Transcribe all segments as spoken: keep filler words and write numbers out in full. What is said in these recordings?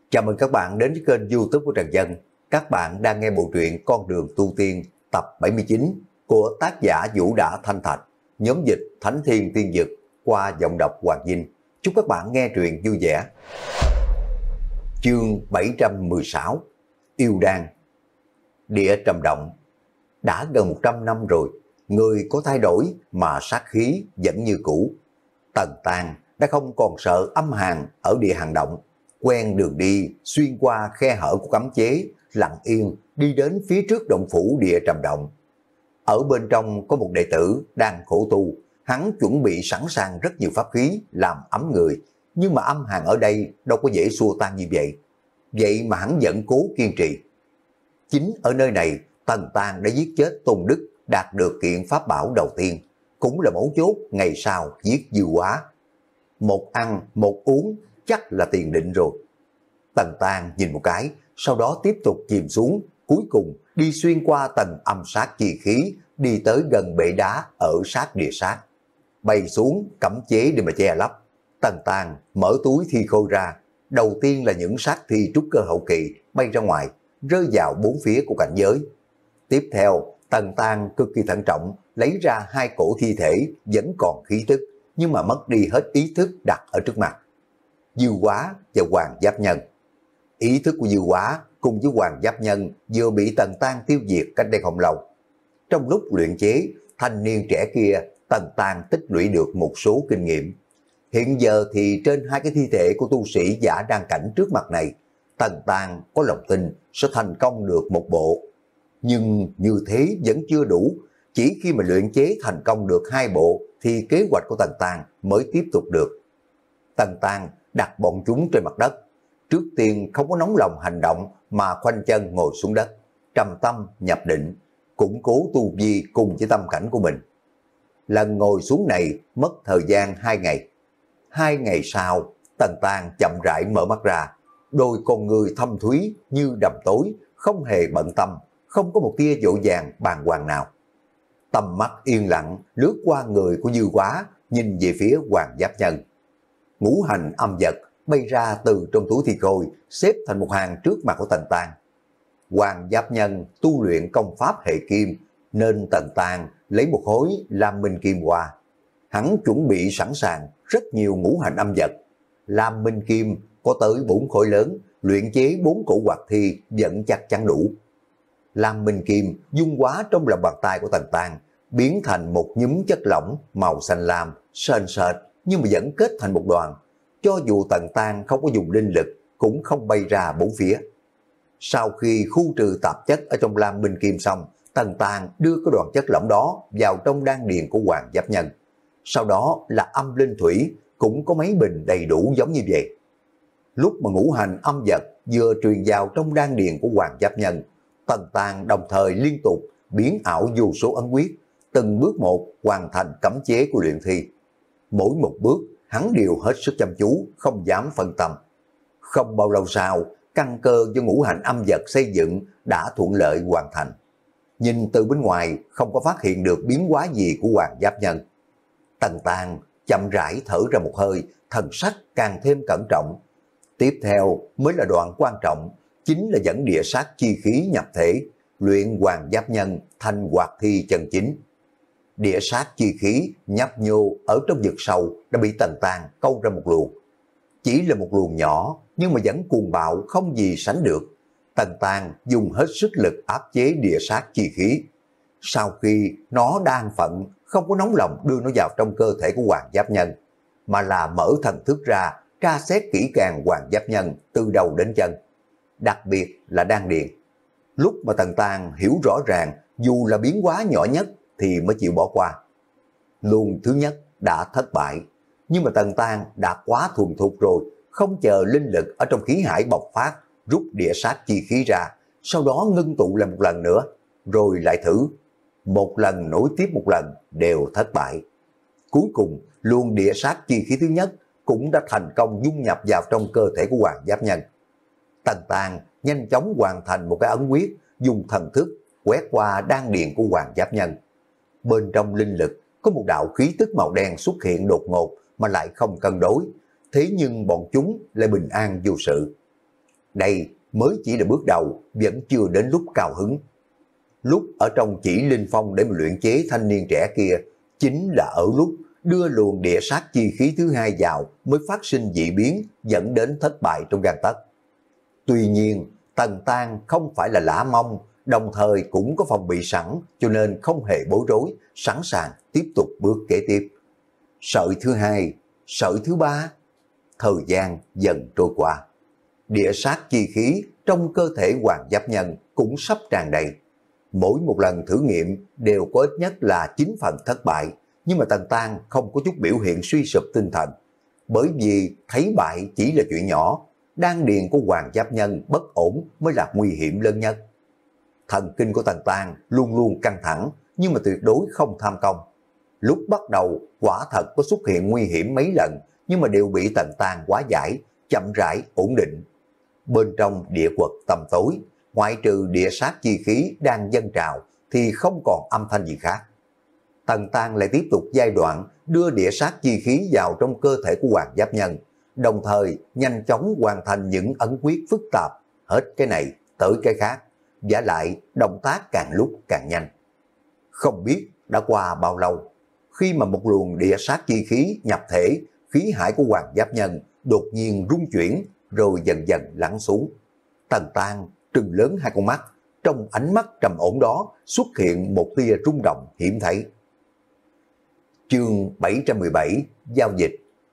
Chào mừng các bạn đến với kênh YouTube của Trần Dân. Các bạn đang nghe bộ truyện Con đường tu tiên tập bảy mươi chín của tác giả Vũ Đã Thanh Thạch, nhóm dịch Thánh Thiên Tiên Dực qua giọng đọc Hoàng Vinh. Chúc các bạn nghe truyện vui vẻ. Chương bảy trăm mười sáu Yêu Đan. Địa trầm động. Đã gần một trăm năm rồi, người có thay đổi mà sát khí vẫn như cũ. Tần Tàng đã không còn sợ âm hàn ở địa hàn động, quen đường đi xuyên qua khe hở của cấm chế, lặng yên đi đến phía trước động phủ địa trầm động. Ở bên trong có một đệ tử đang khổ tu, hắn chuẩn bị sẵn sàng rất nhiều pháp khí làm ấm người, nhưng mà âm hàn ở đây đâu có dễ xua tan như vậy. Vậy mà hắn vẫn cố kiên trì. Chính ở nơi này, Tần Tàng đã giết chết Tôn Đức, đạt được kiện pháp bảo đầu tiên, cũng là mấu chốt ngày sau giết Dư Quá. Một ăn, một uống, chắc là tiền định rồi. Tần Tàng nhìn một cái, sau đó tiếp tục chìm xuống, cuối cùng đi xuyên qua tầng âm sát chi khí, đi tới gần bệ đá ở sát địa sát. Bay xuống cấm chế để mà che lấp. Tần Tàng mở túi thi khôi ra, đầu tiên là những sát thi trúc cơ hậu kỳ bay ra ngoài, rơi vào bốn phía của cảnh giới. Tiếp theo, Tần Tàng cực kỳ thận trọng lấy ra hai cổ thi thể vẫn còn khí tức, nhưng mà mất đi hết ý thức đặt ở trước mặt. Dư Quá và Hoàng Giáp Nhân. Ý thức của Dư Quá cùng với Hoàng Giáp Nhân vừa bị Tần Tàng tiêu diệt cách đây không lâu. Trong lúc luyện chế, thanh niên trẻ kia Tần Tàng tích lũy được một số kinh nghiệm. Hiện giờ thì trên hai cái thi thể của tu sĩ giả đan cảnh trước mặt này, Tần Tàng có lòng tin sẽ thành công được một bộ. Nhưng như thế vẫn chưa đủ, chỉ khi mà luyện chế thành công được hai bộ thì kế hoạch của Tần Tàng mới tiếp tục được. Tần Tàng đặt bọn chúng trên mặt đất, trước tiên không có nóng lòng hành động mà khoanh chân ngồi xuống đất, trầm tâm nhập định, củng cố tu vi cùng với tâm cảnh của mình. Lần ngồi xuống này mất thời gian hai ngày. Hai ngày sau, Tần Tàng chậm rãi mở mắt ra, đôi con người thâm thúy như đầm tối, không hề bận tâm, không có một tia vội vàng bàng hoàng nào. Tầm mắt yên lặng lướt qua người của Dư Quá, nhìn về phía Hoàng Giáp Nhân. Ngũ hành âm vật bay ra từ trong túi thi khôi, xếp thành một hàng trước mặt của Tần Tàng. Hoàng Giáp Nhân tu luyện công pháp hệ kim, nên Tần Tàng lấy một khối Lam Minh Kim qua. Hắn chuẩn bị sẵn sàng rất nhiều ngũ hành âm vật. Lam Minh Kim có tới bốn khối lớn, luyện chế bốn cổ hoạt thi vẫn chắc chắn đủ. Lam Minh Kim dung hóa trong lòng bàn tay của Tần Tàng, biến thành một nhúm chất lỏng màu xanh lam, sền sệt nhưng mà vẫn kết thành một đoàn. Cho dù Tần Tàng không có dùng linh lực, cũng không bay ra bốn phía. Sau khi khu trừ tạp chất ở trong Lam Minh Kim xong, Tần Tàng đưa cái đoàn chất lỏng đó vào trong đan điền của Hoàng Giáp Nhân. Sau đó là âm linh thủy, cũng có mấy bình đầy đủ giống như vậy. Lúc mà ngũ hành âm vật vừa truyền vào trong đan điền của Hoàng Giáp Nhân, Tần Tàng đồng thời liên tục biến ảo vô số ấn quyết, từng bước một hoàn thành cấm chế của luyện thi. Mỗi một bước hắn đều hết sức chăm chú, không dám phân tâm. Không bao lâu sau, căn cơ do ngũ hành âm vật xây dựng đã thuận lợi hoàn thành. Nhìn từ bên ngoài không có phát hiện được biến hóa gì của Hoàng Giáp Nhân. Tần Tàng chậm rãi thở ra một hơi, thần sắc càng thêm cẩn trọng. Tiếp theo mới là đoạn quan trọng, chính là dẫn địa sát chi khí nhập thể, luyện Hoàng Giáp Nhân thành hoạt thi chân chính. Địa sát chi khí nhấp nhô ở trong vực sâu đã bị Tần Tàng câu ra một luồng. Chỉ là một luồng nhỏ nhưng mà vẫn cuồng bạo không gì sánh được. Tần Tàng dùng hết sức lực áp chế địa sát chi khí. Sau khi nó đang phận, không có nóng lòng đưa nó vào trong cơ thể của Hoàng Giáp Nhân, mà là mở thần thức ra, tra xét kỹ càng Hoàng Giáp Nhân từ đầu đến chân, đặc biệt là đan điền. Lúc mà Tần Tàng hiểu rõ ràng, dù là biến hóa nhỏ nhất thì mới chịu bỏ qua. Luồng thứ nhất đã thất bại, nhưng mà Tần Tàng đã quá thuần thục rồi, không chờ linh lực ở trong khí hải bộc phát, rút địa sát chi khí ra, sau đó ngưng tụ lại một lần nữa, rồi lại thử. Một lần nối tiếp một lần đều thất bại. Cuối cùng, luồng địa sát chi khí thứ nhất cũng đã thành công dung nhập vào trong cơ thể của Hoàng Giáp Nhân. Tần Tàng nhanh chóng hoàn thành một cái ấn quyết, dùng thần thức quét qua đan điền của Hoàng Giáp Nhân. Bên trong linh lực có một đạo khí tức màu đen xuất hiện đột ngột mà lại không cân đối, thế nhưng bọn chúng lại bình an vô sự. Đây mới chỉ là bước đầu, vẫn chưa đến lúc cao hứng. Lúc ở trong chỉ linh phong để mà luyện chế thanh niên trẻ kia, chính là ở lúc đưa luồng địa sát chi khí thứ hai vào mới phát sinh dị biến, dẫn đến thất bại trong gang tấc. Tuy nhiên, Tần Tang không phải là lã mông, đồng thời cũng có phòng bị sẵn, cho nên không hề bối rối, sẵn sàng tiếp tục bước kế tiếp. Sợi thứ hai, sợi thứ ba, thời gian dần trôi qua. Địa sát chi khí trong cơ thể Hoàng Giáp Nhân cũng sắp tràn đầy. Mỗi một lần thử nghiệm đều có ít nhất là chín phần thất bại, nhưng mà Tần Tang không có chút biểu hiện suy sụp tinh thần. Bởi vì thấy bại chỉ là chuyện nhỏ, đan điền của Hoàng Giáp Nhân bất ổn mới là nguy hiểm lớn nhất. Thần kinh của Tần Tang luôn luôn căng thẳng, nhưng mà tuyệt đối không tham công. Lúc bắt đầu quả thật có xuất hiện nguy hiểm mấy lần, nhưng mà đều bị Tần Tang hóa giải, chậm rãi ổn định. Bên trong địa quật tăm tối, ngoại trừ địa sát chi khí đang dâng trào thì không còn âm thanh gì khác. Tần Tang lại tiếp tục giai đoạn đưa địa sát chi khí vào trong cơ thể của Hoàng Giáp Nhân, đồng thời nhanh chóng hoàn thành những ấn quyết phức tạp, hết cái này tới cái khác, giả lại động tác càng lúc càng nhanh. Không biết đã qua bao lâu, khi mà một luồng địa sát chi khí nhập thể, khí hải của Hoàng Giáp Nhân đột nhiên rung chuyển rồi dần dần lắng xuống. Tần Tang trừng lớn hai con mắt, trong ánh mắt trầm ổn đó xuất hiện một tia rung động hiếm thấy. Chương bảy trăm mười bảy, giao dịch.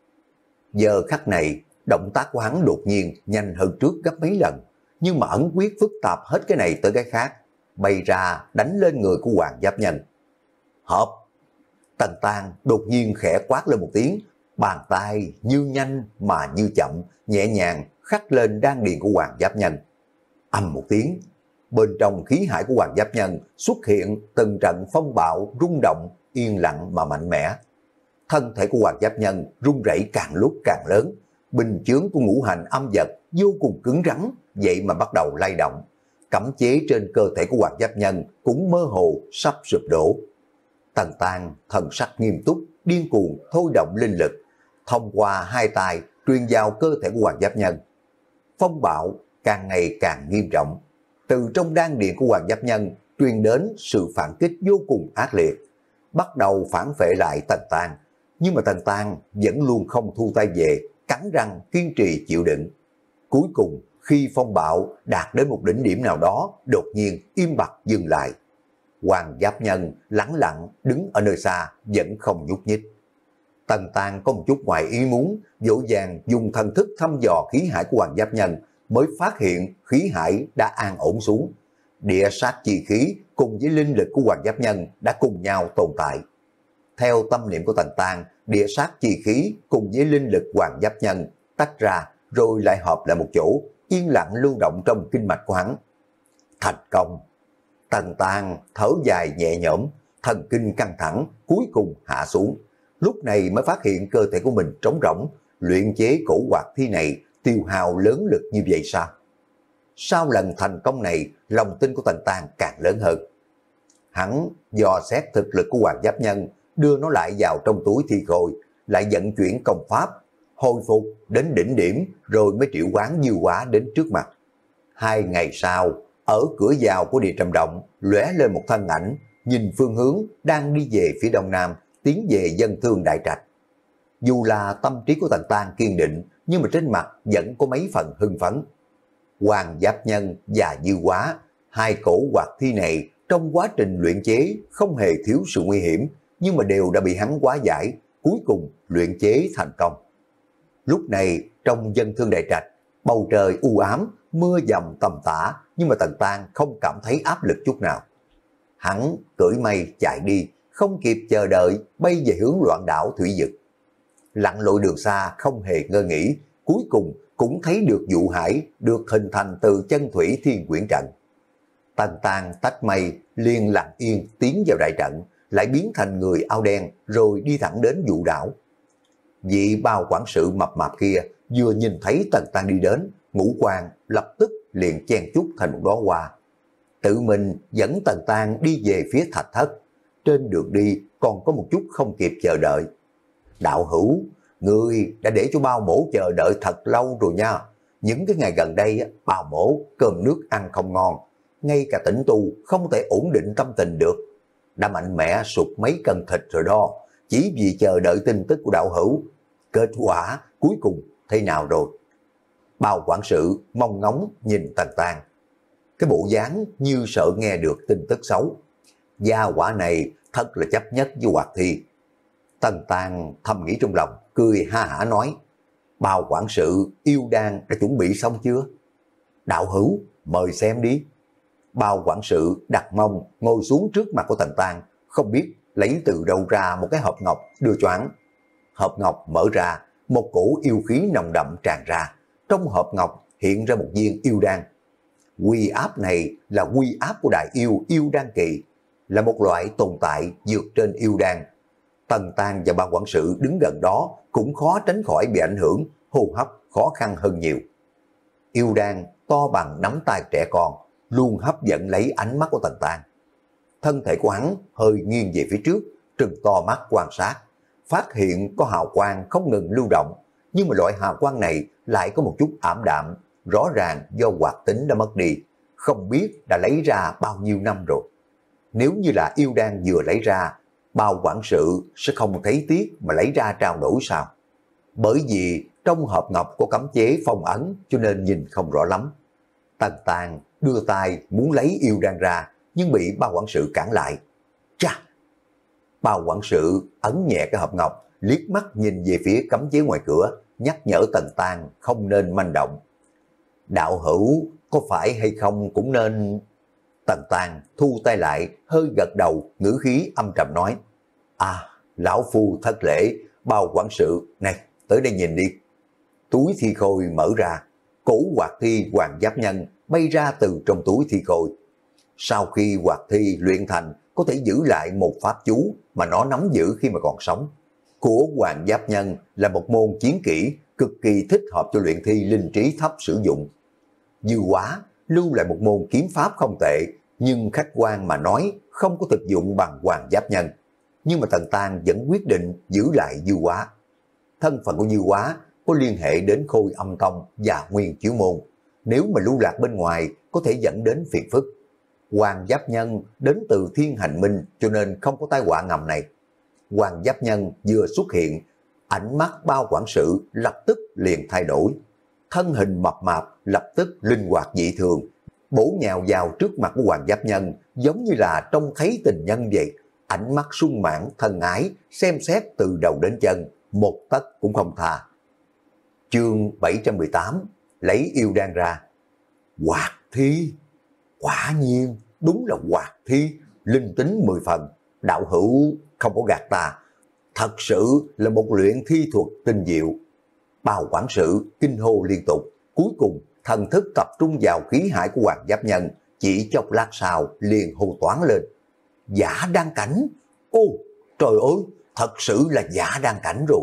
Giờ khắc này, động tác của hắn đột nhiên nhanh hơn trước gấp mấy lần, nhưng mà ấn quyết phức tạp hết cái này tới cái khác, bay ra đánh lên người của Hoàng Giáp Nhân. Hợp! Tần Tang đột nhiên khẽ quát lên một tiếng, bàn tay như nhanh mà như chậm, nhẹ nhàng khắc lên đan điền của Hoàng Giáp Nhân. Âm một tiếng, bên trong khí hải của Hoàng Giáp Nhân xuất hiện từng trận phong bạo rung động, yên lặng mà mạnh mẽ. Thân thể của Hoàng Giáp Nhân rung rẩy càng lúc càng lớn, bình chướng của ngũ hành âm vật vô cùng cứng rắn, vậy mà bắt đầu lay động. Cấm chế trên cơ thể của Hoàng Giáp Nhân cũng mơ hồ sắp sụp đổ. Tần Tang thần sắc nghiêm túc, điên cuồng thôi động linh lực, thông qua hai tay truyền vào cơ thể của Hoàng Giáp Nhân. Phong bạo càng ngày càng nghiêm trọng, từ trong đan điền của Hoàng Giáp Nhân truyền đến sự phản kích vô cùng ác liệt, bắt đầu phản phệ lại Tần Tang, nhưng mà Tần Tang vẫn luôn không thu tay về, cắn răng kiên trì chịu đựng. Cuối cùng khi phong bạo đạt đến một đỉnh điểm nào đó, đột nhiên im bặt dừng lại. Hoàng Giáp Nhân lẳng lặng đứng ở nơi xa, vẫn không nhúc nhích. Tần Tang có một chút ngoài ý muốn, dỗ dàng dùng thần thức thăm dò khí hải của Hoàng Giáp Nhân, mới phát hiện khí hải đã an ổn xuống. Địa sát chi khí cùng với linh lực của Hoàng Giáp Nhân đã cùng nhau tồn tại. Theo tâm niệm của Tần Tang, địa sát chi khí cùng với linh lực Hoàng Giáp Nhân tách ra rồi lại hợp lại một chỗ, yên lặng lưu động trong kinh mạch của hắn. Thành công! Tần Tang thở dài nhẹ nhõm, thần kinh căng thẳng cuối cùng hạ xuống. Lúc này mới phát hiện cơ thể của mình trống rỗng, luyện chế cổ hoạt thi này tiêu hao lớn lực như vậy sao? Sau lần thành công này, lòng tin của Tần Tang càng lớn hơn. Hắn dò xét thực lực của Hoàng Giáp Nhân, đưa nó lại vào trong túi thi khôi, lại vận chuyển công pháp, hồi phục đến đỉnh điểm rồi mới triệu hoán Dư Hóa đến trước mặt. Hai ngày sau, ở cửa vào của địa trầm động lóe lên một thân ảnh, nhìn phương hướng đang đi về phía đông nam, tiến về Dân Thương Đại Trạch. Dù là tâm trí của Tần Tang kiên định, nhưng mà trên mặt vẫn có mấy phần hưng phấn. Hoàng Giáp Nhân và Dư Hóa, hai cổ hoạt thi này trong quá trình luyện chế không hề thiếu sự nguy hiểm, nhưng mà đều đã bị hắn hóa giải, cuối cùng luyện chế thành công. Lúc này trong Dân Thương Đại Trạch, bầu trời u ám, mưa dầm tầm tã, nhưng mà Tần Tang không cảm thấy áp lực chút nào. Hắn cưỡi mây chạy đi, không kịp chờ đợi, bay về hướng loạn đảo Thủy Dực. Lặn lội đường xa không hề ngơ nghĩ, cuối cùng cũng thấy được dụ hải được hình thành từ chân thủy thiên quyển trận. Tần Tang tách mây liền lặng yên tiến vào đại trận, lại biến thành người áo đen rồi đi thẳng đến dụ đảo. Vị bao quản sự mập mạp kia vừa nhìn thấy Tần Tang đi đến, ngũ quan lập tức liền chen chúc thành một đóa hoa. Tự mình dẫn Tần Tang đi về phía thạch thất. Trên đường đi còn có một chút không kịp chờ đợi. Đạo hữu, ngươi đã để cho bao mổ chờ đợi thật lâu rồi nha. những cái ngày gần đây á, bào mổ cơm nước ăn không ngon, ngay cả tĩnh tu không thể ổn định tâm tình được. Đã mạnh mẽ sụt mấy cân thịt rồi đó, chỉ vì chờ đợi tin tức của đạo hữu. Kết quả cuối cùng thế nào rồi? Bao quản sự mong ngóng nhìn Tần Tang, cái bộ dáng như sợ nghe được tin tức xấu. Gia quả này thật là chấp nhất với Hoạt Thi. Tần Tang thầm nghĩ trong lòng, cười ha hả nói, Bao quản sự yêu đan đã chuẩn bị xong chưa? Đạo hữu mời xem đi. Bao quản sự đặt mông ngồi xuống trước mặt của Tần Tang, không biết lấy từ đâu ra một cái hộp ngọc đưa cho hắn. Hộp ngọc mở ra, một cổ yêu khí nồng đậm tràn ra. Trong hộp ngọc hiện ra một viên yêu đan. Quy áp này là quy áp của đại yêu yêu đan kỳ, là một loại tồn tại vượt trên yêu đan. Tần Tang và ban quản sự đứng gần đó cũng khó tránh khỏi bị ảnh hưởng, hô hấp khó khăn hơn nhiều. Yêu đan to bằng nắm tay trẻ con, luôn hấp dẫn lấy ánh mắt của Tần Tang. Thân thể của hắn hơi nghiêng về phía trước, trừng to mắt quan sát, phát hiện có hào quang không ngừng lưu động, nhưng mà loại hào quang này lại có một chút ảm đạm, rõ ràng do hoạt tính đã mất đi, không biết đã lấy ra bao nhiêu năm rồi. Nếu như là yêu đan vừa lấy ra, Bao quản sự sẽ không thấy tiếc mà lấy ra trao đổi sao? Bởi vì trong hộp ngọc có cấm chế phong ấn cho nên nhìn không rõ lắm. Tần Tang đưa tay muốn lấy yêu đan ra, nhưng bị Bao quản sự cản lại. Chà! Bao quản sự ấn nhẹ cái hộp ngọc, liếc mắt nhìn về phía cấm chế ngoài cửa, nhắc nhở Tần Tang không nên manh động. Đạo hữu có phải hay không cũng nên... Tần Tang thu tay lại, hơi gật đầu, ngữ khí âm trầm nói, à, lão phu thất lễ. Bao quản sự, này, tới đây nhìn đi. Túi thi khôi mở ra, cổ Hoạt Thi Hoàng Giáp Nhân bay ra từ trong túi thi khôi. Sau khi Hoạt Thi luyện thành, có thể giữ lại một pháp chú mà nó nắm giữ khi mà còn sống. Của Hoàng Giáp Nhân là một môn chiến kỹ cực kỳ thích hợp cho luyện thi linh trí thấp sử dụng. Dư Hóa lưu lại một môn kiếm pháp không tệ, nhưng khách quan mà nói không có thực dụng bằng Hoàng Giáp Nhân. Nhưng mà Tần Tang vẫn quyết định giữ lại Dư Hóa. Thân phận của Dư Hóa có liên hệ đến Khôi Âm Tông và Nguyên Chiếu Môn. Nếu mà lưu lạc bên ngoài có thể dẫn đến phiền phức. Hoàng Giáp Nhân đến từ Thiên Hành Minh cho nên không có tai họa ngầm này. Hoàng Giáp Nhân vừa xuất hiện, ánh mắt Bao quản sự lập tức liền thay đổi. Thân hình mập mạp lập tức linh hoạt dị thường, bổ nhào vào trước mặt của Hoàng Giáp Nhân, giống như là trông thấy tình nhân vậy. Ánh mắt sung mãn thân ái, xem xét từ đầu đến chân, một tấc cũng không tha. Chương bảy trăm mười tám, lấy yêu đan ra. Hoạt Thi, quả nhiên đúng là Hoạt Thi, linh tính mười phần. Đạo hữu không có gạt ta, thật sự là một luyện thi thuật tinh diệu. Bao quản sự kinh hô liên tục, cuối cùng thần thức tập trung vào khí hải của Hoàng Giáp Nhân, chỉ chốc lát sau liền hô toán lên. Giả đan cảnh, ô trời ơi, thật sự là giả đan cảnh rồi.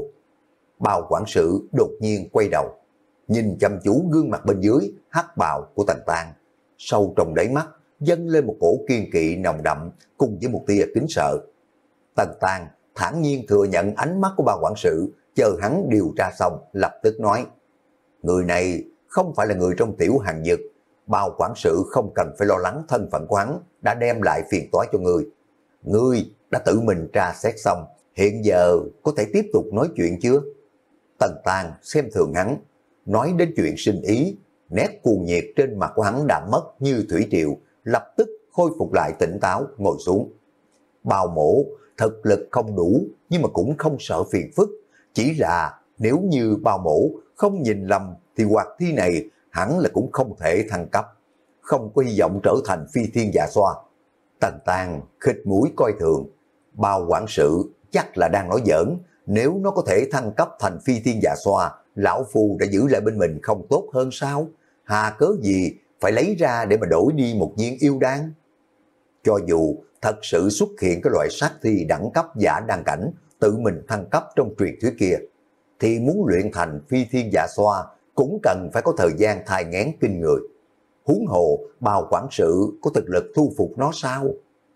Bao quản sự đột nhiên quay đầu, nhìn chăm chú gương mặt bên dưới hắc bào của Tần Tang, sâu trong đáy mắt dâng lên một cổ kiên kỵ nồng đậm cùng với một tia kính sợ. Tần Tang thản nhiên thừa nhận ánh mắt của Bao quản sự, chờ hắn điều tra xong lập tức nói, người này không phải là người trong tiểu hàng dực. Bao quản sự không cần phải lo lắng thân phận của hắn đã đem lại phiền toái cho ngươi. Ngươi đã tự mình tra xét xong, hiện giờ có thể tiếp tục nói chuyện chưa? Tần Tang xem thường hắn, nói đến chuyện sinh ý, nét cuồng nhiệt trên mặt của hắn đã mất như thủy triều, lập tức khôi phục lại tỉnh táo ngồi xuống. Bao mổ thực lực không đủ nhưng mà cũng không sợ phiền phức, chỉ là nếu như Bao mổ không nhìn lầm thì Hoạt Thi này hẳn là cũng không thể thăng cấp, không có hy vọng trở thành phi thiên dạ xoa. Tần Tang khịt mũi coi thường, Bao quản sự chắc là đang nói giỡn, nếu nó có thể thăng cấp thành phi thiên dạ xoa, lão phu đã giữ lại bên mình không tốt hơn sao? Hà cớ gì phải lấy ra để mà đổi đi một viên yêu đan? Cho dù thật sự xuất hiện cái loại sát thi đẳng cấp giả đan cảnh, tự mình thăng cấp trong truyền thuyết kia, thì muốn luyện thành phi thiên dạ xoa cũng cần phải có thời gian thai nghén kinh người. Huống hồ Bao quản sự có thực lực thu phục nó sao?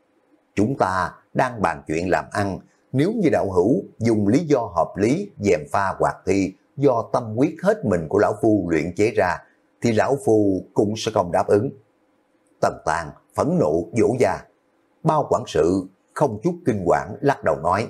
Chúng ta đang bàn chuyện làm ăn, nếu như đạo hữu dùng lý do hợp lý gièm pha Hoạt Thi do tâm huyết hết mình của lão phu luyện chế ra, thì lão phu cũng sẽ không đáp ứng. Tần Tàng phẫn nộ vỗ da. Bao quản sự không chút kinh quản lắc đầu nói,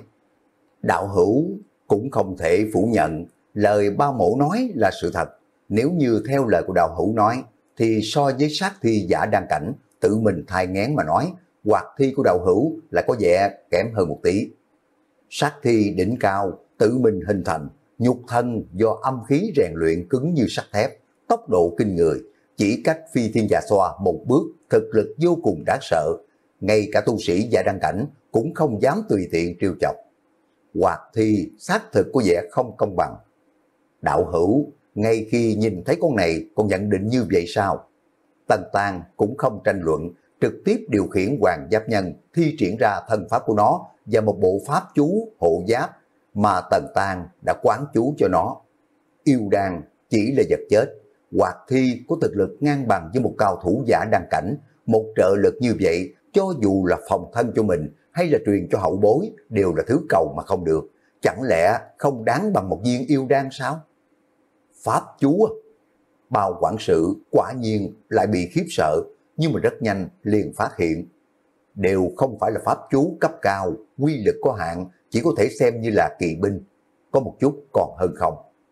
đạo hữu cũng không thể phủ nhận lời bao mổ nói là sự thật. Nếu như theo lời của đạo hữu nói, thì so với sát thi giả đăng cảnh tự mình thai nghén mà nói, hoạt thi của đạo hữu lại có vẻ kém hơn một tí. Sát thi đỉnh cao tự mình hình thành, nhục thân do âm khí rèn luyện cứng như sắt thép, tốc độ kinh người, chỉ cách phi thiên dạ xoa một bước, thực lực vô cùng đáng sợ. Ngay cả tu sĩ giả đăng cảnh cũng không dám tùy tiện trêu chọc. Hoạt thi xác thực có vẻ không công bằng. Đạo hữu, ngay khi nhìn thấy con này còn nhận định như vậy sao? Tần Tàng cũng không tranh luận, trực tiếp điều khiển Hoàng Giáp Nhân thi triển ra thân pháp của nó và một bộ pháp chú hộ giáp mà Tần Tàng đã quán chú cho nó. Yêu đan chỉ là vật chết, Hoạt thi có thực lực ngang bằng với một cao thủ giả đăng cảnh, một trợ lực như vậy cho dù là phòng thân cho mình hay là truyền cho hậu bối đều là thứ cầu mà không được. Chẳng lẽ không đáng bằng một viên yêu đan sao? Pháp chú à? Bao quản sự quả nhiên lại bị khiếp sợ, nhưng mà rất nhanh liền phát hiện. Đều không phải là pháp chú cấp cao, quy lực có hạn, chỉ có thể xem như là kỳ binh. Có một chút còn hơn không.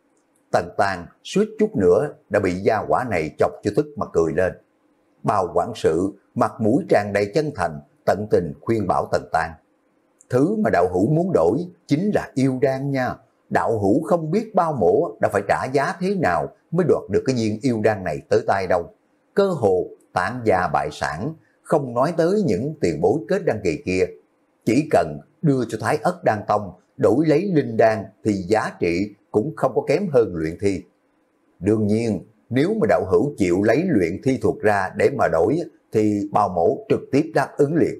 Tần Tàng suýt chút nữa đã bị gia hỏa này chọc cho tức mà cười lên. Bao quản sự mặt mũi tràn đầy chân thành, tận tình khuyên bảo Tần Tàng. Thứ mà đạo hữu muốn đổi chính là yêu đan nha. Đạo hữu không biết bao mổ đã phải trả giá thế nào mới đoạt được cái viên yêu đan này tới tay đâu. Cơ hồ tản gia bại sản, không nói tới những tiền bối kết đăng kỳ kia. Chỉ cần đưa cho Thái Ất Đan Tông đổi lấy linh đan thì giá trị cũng không có kém hơn luyện thi. Đương nhiên, nếu mà đạo hữu chịu lấy luyện thi thuật ra để mà đổi thì bao mổ trực tiếp đáp ứng liền.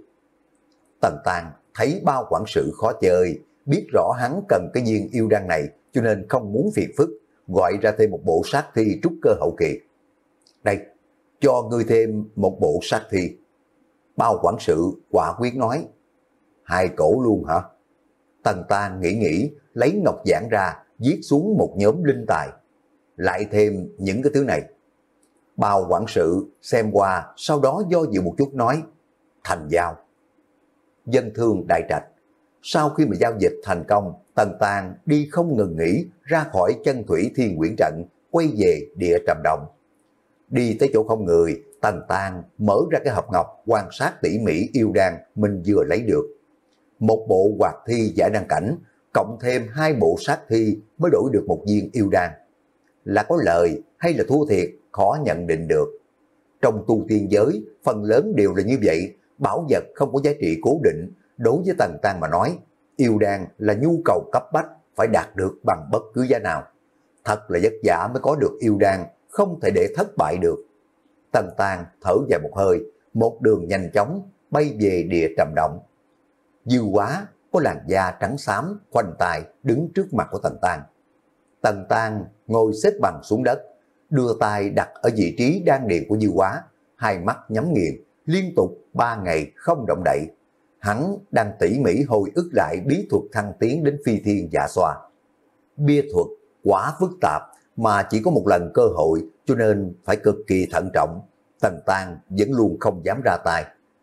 Tần Tàng thấy bao quản sự khó chơi, biết rõ hắn cần cái viên yêu đan này cho nên không muốn phiền phức, gọi ra thêm một bộ sát thi trúc cơ hậu kỳ. Đây, cho ngươi thêm một bộ sát thi. Bao quản sự quả quyết nói. Hai cổ luôn hả? Tần Tàng nghĩ nghĩ, lấy ngọc giản ra, viết xuống một nhóm linh tài. Lại thêm những cái thứ này. Bao quản sự xem qua, sau đó do dự một chút nói. Thành giao. Dân thương đại trạch. Sau khi mà giao dịch thành công, Tần Tàng đi không ngừng nghỉ ra khỏi chân thủy thiên quyển trận, quay về địa trầm động. Đi tới chỗ không người, Tần Tàng mở ra cái hộp ngọc quan sát tỉ mỉ yêu đan mình vừa lấy được. Một bộ hoạt thi giả đăng cảnh, cộng thêm hai bộ sát thi mới đổi được một viên yêu đan. Là có lợi hay là thua thiệt, khó nhận định được. Trong tu tiên giới, phần lớn đều là như vậy, bảo vật không có giá trị cố định. Đối với Tần Tàng mà nói, yêu đan là nhu cầu cấp bách, phải đạt được bằng bất cứ giá nào. Thật là vất vả mới có được yêu đan, không thể để thất bại được. Tần Tàng thở dài một hơi, một đường nhanh chóng bay về địa trầm động. Dư Quá có làn da trắng xám, khoanh tay đứng trước mặt của Tần Tàng. Tần Tàng ngồi xếp bằng xuống đất, đưa tay đặt ở vị trí đan điền của Dư Quá, hai mắt nhắm nghiền, liên tục ba ngày không động đậy. Hắn đang tỉ mỉ hồi ức lại bí thuật thăng tiến đến phi thiên dạ xoa. Bia thuật quá phức tạp mà chỉ có một lần cơ hội, cho nên phải cực kỳ thận trọng. Tần Tàng vẫn luôn không dám ra tay.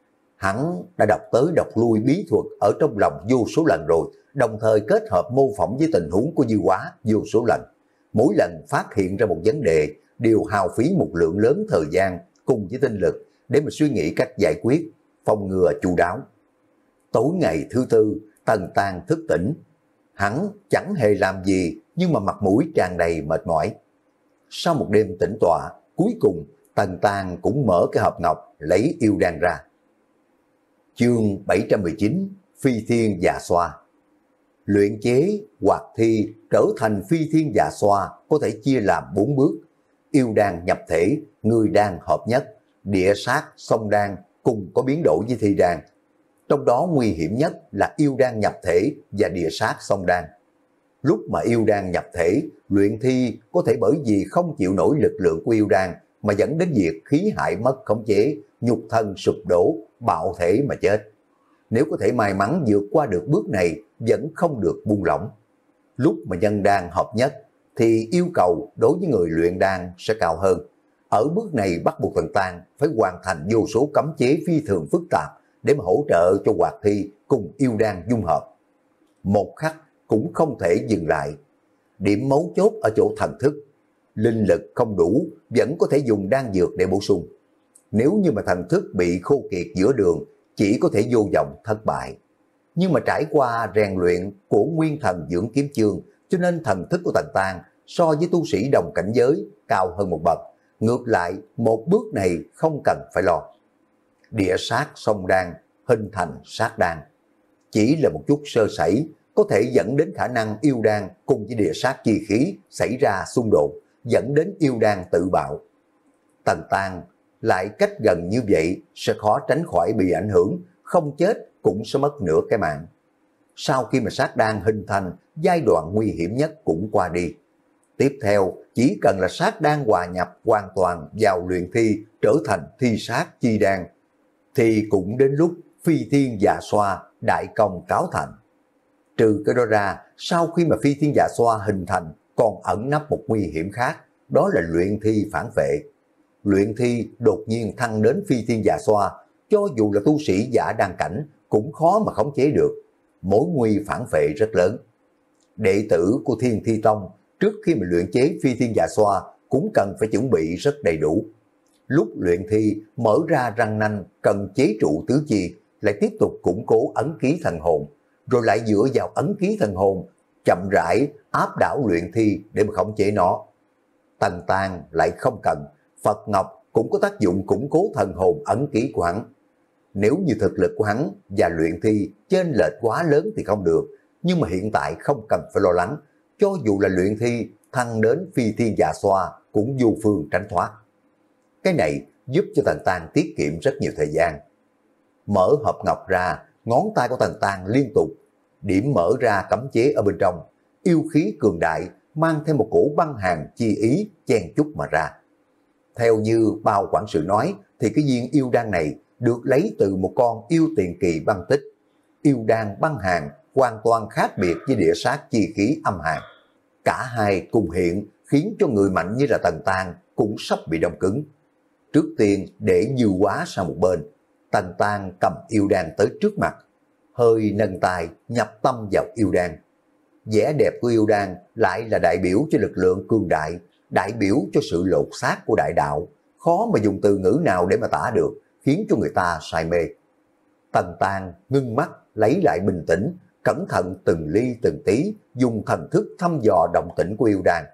Hắn đã đọc tới đọc lui bí thuật ở trong lòng vô số lần rồi, đồng thời kết hợp mô phỏng với tình huống của Dư Quá vô số lần. Mỗi lần phát hiện ra một vấn đề đều hao phí một lượng lớn thời gian cùng với tinh lực để mà suy nghĩ cách giải quyết, phòng ngừa chu đáo. Tối ngày thứ tư, Tần Tàng thức tỉnh. Hắn chẳng hề làm gì nhưng mà mặt mũi tràn đầy mệt mỏi. Sau một đêm tĩnh tọa, cuối cùng Tần Tàng cũng mở cái hộp ngọc lấy yêu đan ra. Chương bảy trăm mười chín, Phi Thiên Dạ Xoa. Luyện chế hoạt thi trở thành phi thiên dạ xoa có thể chia làm bốn bước. Yêu đan nhập thể, người đan hợp nhất, địa sát, song đan cùng có biến đổi với thi đan. Trong đó nguy hiểm nhất là yêu đan nhập thể và địa sát song đan. Lúc mà yêu đan nhập thể, luyện thi có thể bởi vì không chịu nổi lực lượng của yêu đan mà dẫn đến việc khí hại mất khống chế, nhục thân sụp đổ, bạo thể mà chết. Nếu có thể may mắn vượt qua được bước này, vẫn không được buông lỏng. Lúc mà nhân đan hợp nhất thì yêu cầu đối với người luyện đan sẽ cao hơn. Ở bước này bắt buộc Tần Tang phải hoàn thành vô số cấm chế phi thường phức tạp để mà hỗ trợ cho Hoạt Thi cùng yêu đan dung hợp. Một khắc cũng không thể dừng lại. Điểm mấu chốt ở chỗ thần thức. Linh lực không đủ vẫn có thể dùng đan dược để bổ sung. Nếu như mà thần thức bị khô kiệt giữa đường, chỉ có thể vô vọng thất bại. Nhưng mà trải qua rèn luyện của Nguyên Thần Dưỡng Kiếm Chương, cho nên thần thức của Tần Tang so với tu sĩ đồng cảnh giới cao hơn một bậc. Ngược lại, một bước này không cần phải lo. Địa sát song đan hình thành sát đan. Chỉ là một chút sơ sẩy có thể dẫn đến khả năng yêu đan cùng với địa sát chi khí xảy ra xung đột, dẫn đến yêu đan tự bạo. Tần Tang lại cách gần như vậy sẽ khó tránh khỏi bị ảnh hưởng, không chết cũng sẽ mất nửa cái mạng. Sau khi mà sát đan hình thành, giai đoạn nguy hiểm nhất cũng qua đi. Tiếp theo, chỉ cần là sát đan hòa nhập hoàn toàn vào luyện thi trở thành thi sát chi đan, thì cũng đến lúc phi thiên dạ xoa đại công cáo thành. Trừ cái đó ra, sau khi mà phi thiên dạ xoa hình thành, còn ẩn nấp một nguy hiểm khác, đó là luyện thi phản vệ. Luyện thi đột nhiên thăng đến phi thiên dạ xoa, cho dù là tu sĩ giả đan cảnh cũng khó mà khống chế được. Mối nguy phản vệ rất lớn. Đệ tử của Thiên Thi Tông trước khi mà luyện chế phi thiên dạ xoa cũng cần phải chuẩn bị rất đầy đủ. Lúc luyện thi mở ra răng nanh cần chế trụ tứ chi, lại tiếp tục củng cố ấn ký thần hồn, rồi lại dựa vào ấn ký thần hồn chậm rãi áp đảo luyện thi để mà khống chế nó. Tần Tang lại không cần, Phật Ngọc cũng có tác dụng củng cố thần hồn ấn ký của hắn. Nếu như thực lực của hắn và luyện thi chênh lệch quá lớn thì không được, nhưng mà hiện tại không cần phải lo lắng, cho dù là luyện thi thăng đến phi thiên dạ xoa cũng vô phương tránh thoát. Cái này giúp cho Tần Tang tiết kiệm rất nhiều thời gian. Mở hộp ngọc ra, ngón tay của Tần Tang liên tục điểm mở ra cấm chế ở bên trong, yêu khí cường đại mang theo một cổ băng hàn chi ý chen chúc mà ra. Theo như bao quản sự nói thì cái viên yêu đan này được lấy từ một con yêu tiền kỳ băng tích. Yêu đan băng hàn hoàn toàn khác biệt với địa sát chi khí âm hàn. Cả hai cùng hiện khiến cho người mạnh như là Tần Tang cũng sắp bị đông cứng. Trước tiên để Dư Quá sang một bên, Tần Tang cầm yêu đan tới trước mặt, hơi nâng tay nhập tâm vào yêu đan. Vẻ đẹp của yêu đan lại là đại biểu cho lực lượng cường đại, đại biểu cho sự lột xác của đại đạo, khó mà dùng từ ngữ nào để mà tả được, khiến cho người ta say mê. Tần Tang ngưng mắt lấy lại bình tĩnh, cẩn thận từng ly từng tí, dùng thần thức thăm dò động tĩnh của yêu đan.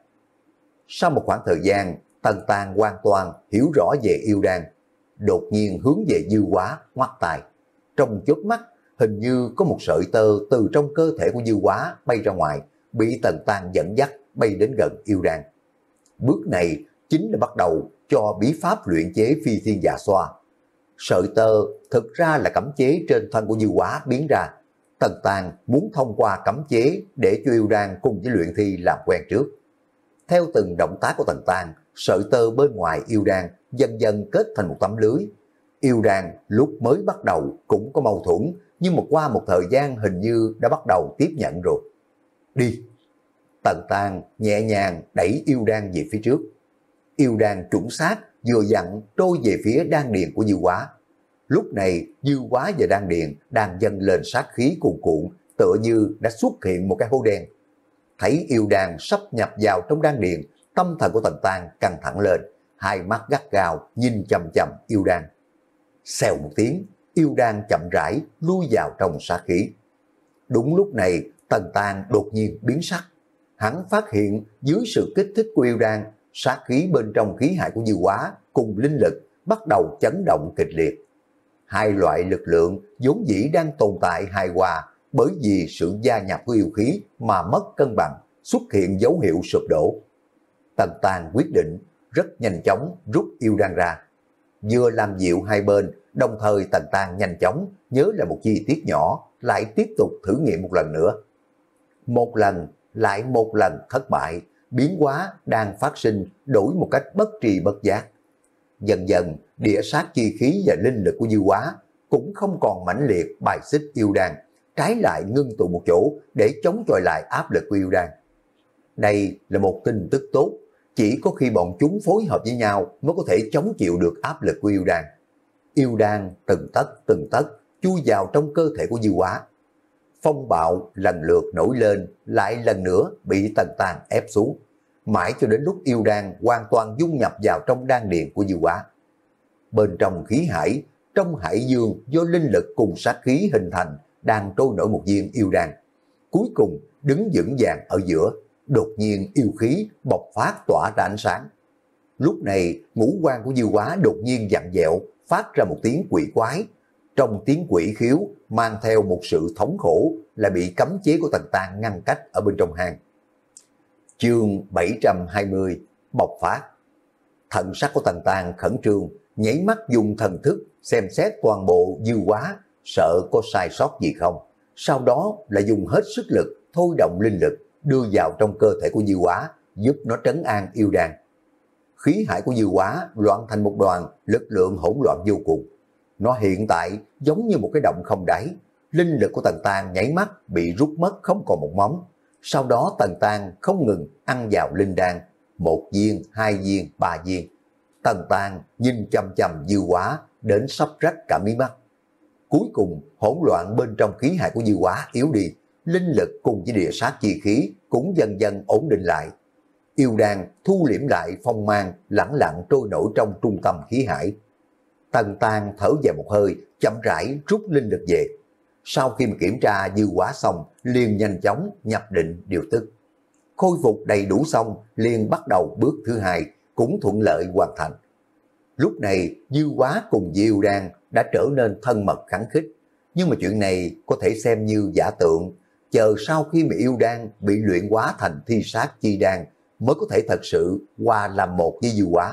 Sau một khoảng thời gian, Tần Tang hoàn toàn hiểu rõ về yêu đan, đột nhiên hướng về Dư Quá ngoắt tay. Trong chớp mắt, hình như có một sợi tơ từ trong cơ thể của Dư Quá bay ra ngoài, bị Tần Tang dẫn dắt bay đến gần yêu đan. Bước này chính là bắt đầu cho bí pháp luyện chế phi thiên dạ xoa. Sợi tơ thực ra là cấm chế trên thân của Dư Quá biến ra. Tần Tang muốn thông qua cấm chế để cho yêu đan cùng với luyện thi làm quen trước. Theo từng động tác của Tần Tang, sợi tơ bên ngoài yêu đan dần dần kết thành một tấm lưới. Yêu đan lúc mới bắt đầu cũng có mâu thuẫn, nhưng mà qua một thời gian hình như đã bắt đầu tiếp nhận rồi. Đi! Tần Tang nhẹ nhàng đẩy yêu đan về phía trước. Yêu đan chuẩn xác vừa dặn trôi về phía đan điền của Dư Quá. Lúc này Dư Quá và đan điền đang dâng lên sát khí cuồn cuộn, tựa như đã xuất hiện một cái hố đen. Thấy yêu đan sắp nhập vào trong đan điền, tâm thần của Tần Tang căng thẳng lên, hai mắt gắt gao nhìn chằm chằm yêu đan. Xèo một tiếng, yêu đan chậm rãi lui vào trong sát khí. Đúng lúc này, Tần Tang đột nhiên biến sắc. Hắn phát hiện dưới sự kích thích của yêu đan, sát khí bên trong khí hải của Dư Quá cùng linh lực bắt đầu chấn động kịch liệt. Hai loại lực lượng vốn dĩ đang tồn tại hài hòa, bởi vì sự gia nhập của yêu khí mà mất cân bằng, xuất hiện dấu hiệu sụp đổ. Tần Tang quyết định rất nhanh chóng rút yêu đan ra. Vừa làm dịu hai bên, đồng thời Tần Tang nhanh chóng nhớ là một chi tiết nhỏ, lại tiếp tục thử nghiệm một lần nữa. Một lần, lại một lần thất bại, biến hóa đang phát sinh đổi một cách bất tri bất giác. Dần dần, địa sát chi khí và linh lực của Dư Quá cũng không còn mãnh liệt bài xích yêu đan, trái lại ngưng tụ một chỗ để chống chọi lại áp lực của yêu đan. Đây là một tin tức tốt, chỉ có khi bọn chúng phối hợp với nhau mới có thể chống chịu được áp lực của yêu đan. Yêu đan từng tấc từng tấc chui vào trong cơ thể của Dư Quá. Phong bạo lần lượt nổi lên, lại lần nữa bị Tần Tàng ép xuống, mãi cho đến lúc yêu đan hoàn toàn dung nhập vào trong đan điền của Dư Quá. Bên trong khí hải, trong hải dương do linh lực cùng sát khí hình thành, đang trôi nổi một viên yêu đan. Cuối cùng đứng vững vàng ở giữa, đột nhiên yêu khí bộc phát tỏa ra ánh sáng. Lúc này ngũ quan của Dư Quá đột nhiên vặn vẹo, phát ra một tiếng quỷ quái. Trong tiếng quỷ khiếu mang theo một sự thống khổ, là bị cấm chế của Tần Tàng ngăn cách ở bên trong hang. Chương bảy trăm hai mươi bộc phát. Thần sắc của Tần Tàng khẩn trương, nháy mắt dùng thần thức xem xét toàn bộ Dư Quá, sợ có sai sót gì không. Sau đó là dùng hết sức lực thôi động linh lực đưa vào trong cơ thể của Dư Quá, giúp nó trấn an yêu đan. Khí hải của Dư Quá loạn thành một đoàn, lực lượng hỗn loạn vô cùng. Nó hiện tại giống như một cái động không đáy, linh lực của Tần Tàng nháy mắt bị rút mất không còn một móng. Sau đó Tần Tàng không ngừng ăn vào linh đan, một viên, hai viên, ba viên. Tần Tàng nhìn chăm chăm Dư Quá đến sắp rách cả mí mắt. Cuối cùng hỗn loạn bên trong khí hải của Dư Quá yếu đi, linh lực cùng với địa sát chi khí cũng dần dần ổn định lại. Yêu đan thu liễm lại phong mang, lẳng lặng trôi nổi trong trung tâm khí hải. Tần Tàng thở dài một hơi, chậm rãi rút linh lực về. Sau khi mà kiểm tra Dư Quá xong, liền nhanh chóng nhập định điều tức. Khôi phục đầy đủ xong, liền bắt đầu bước thứ hai, cũng thuận lợi hoàn thành. Lúc này Dư Quá cùng với yêu đan đã trở nên thân mật khắng khích, nhưng mà chuyện này có thể xem như giả tượng, chờ sau khi mà yêu đan bị luyện hóa thành thi sát chi đan mới có thể thật sự hòa làm một với Dư Quá.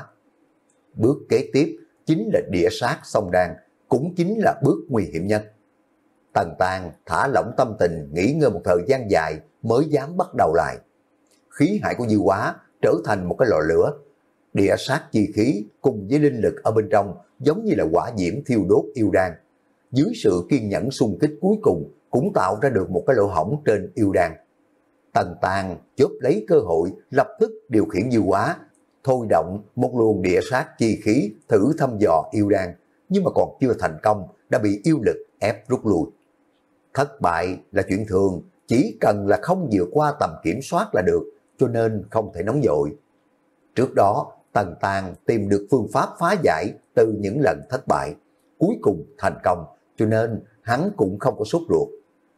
Bước kế tiếp chính là địa sát song đan, cũng chính là bước nguy hiểm nhất. Tần Tàng thả lỏng tâm tình, nghỉ ngơi một thời gian dài mới dám bắt đầu lại. Khí hải của Dư Quá trở thành một cái lò lửa, địa sát chi khí cùng với linh lực ở bên trong giống như là hỏa diễm thiêu đốt yêu đan. Dưới sự kiên nhẫn xung kích cuối cùng cũng tạo ra được một cái lỗ hổng trên yêu đan. Tần Tàng chớp lấy cơ hội lập tức điều khiển Dư Quá, thôi động một luồng địa sát chi khí thử thăm dò yêu đan, nhưng mà còn chưa thành công đã bị yêu lực ép rút lui. Thất bại là chuyện thường, chỉ cần là không vượt qua tầm kiểm soát là được, cho nên không thể nóng vội. Trước đó Tần Tàng tìm được phương pháp phá giải từ những lần thất bại, cuối cùng thành công, cho nên hắn cũng không có sốt ruột.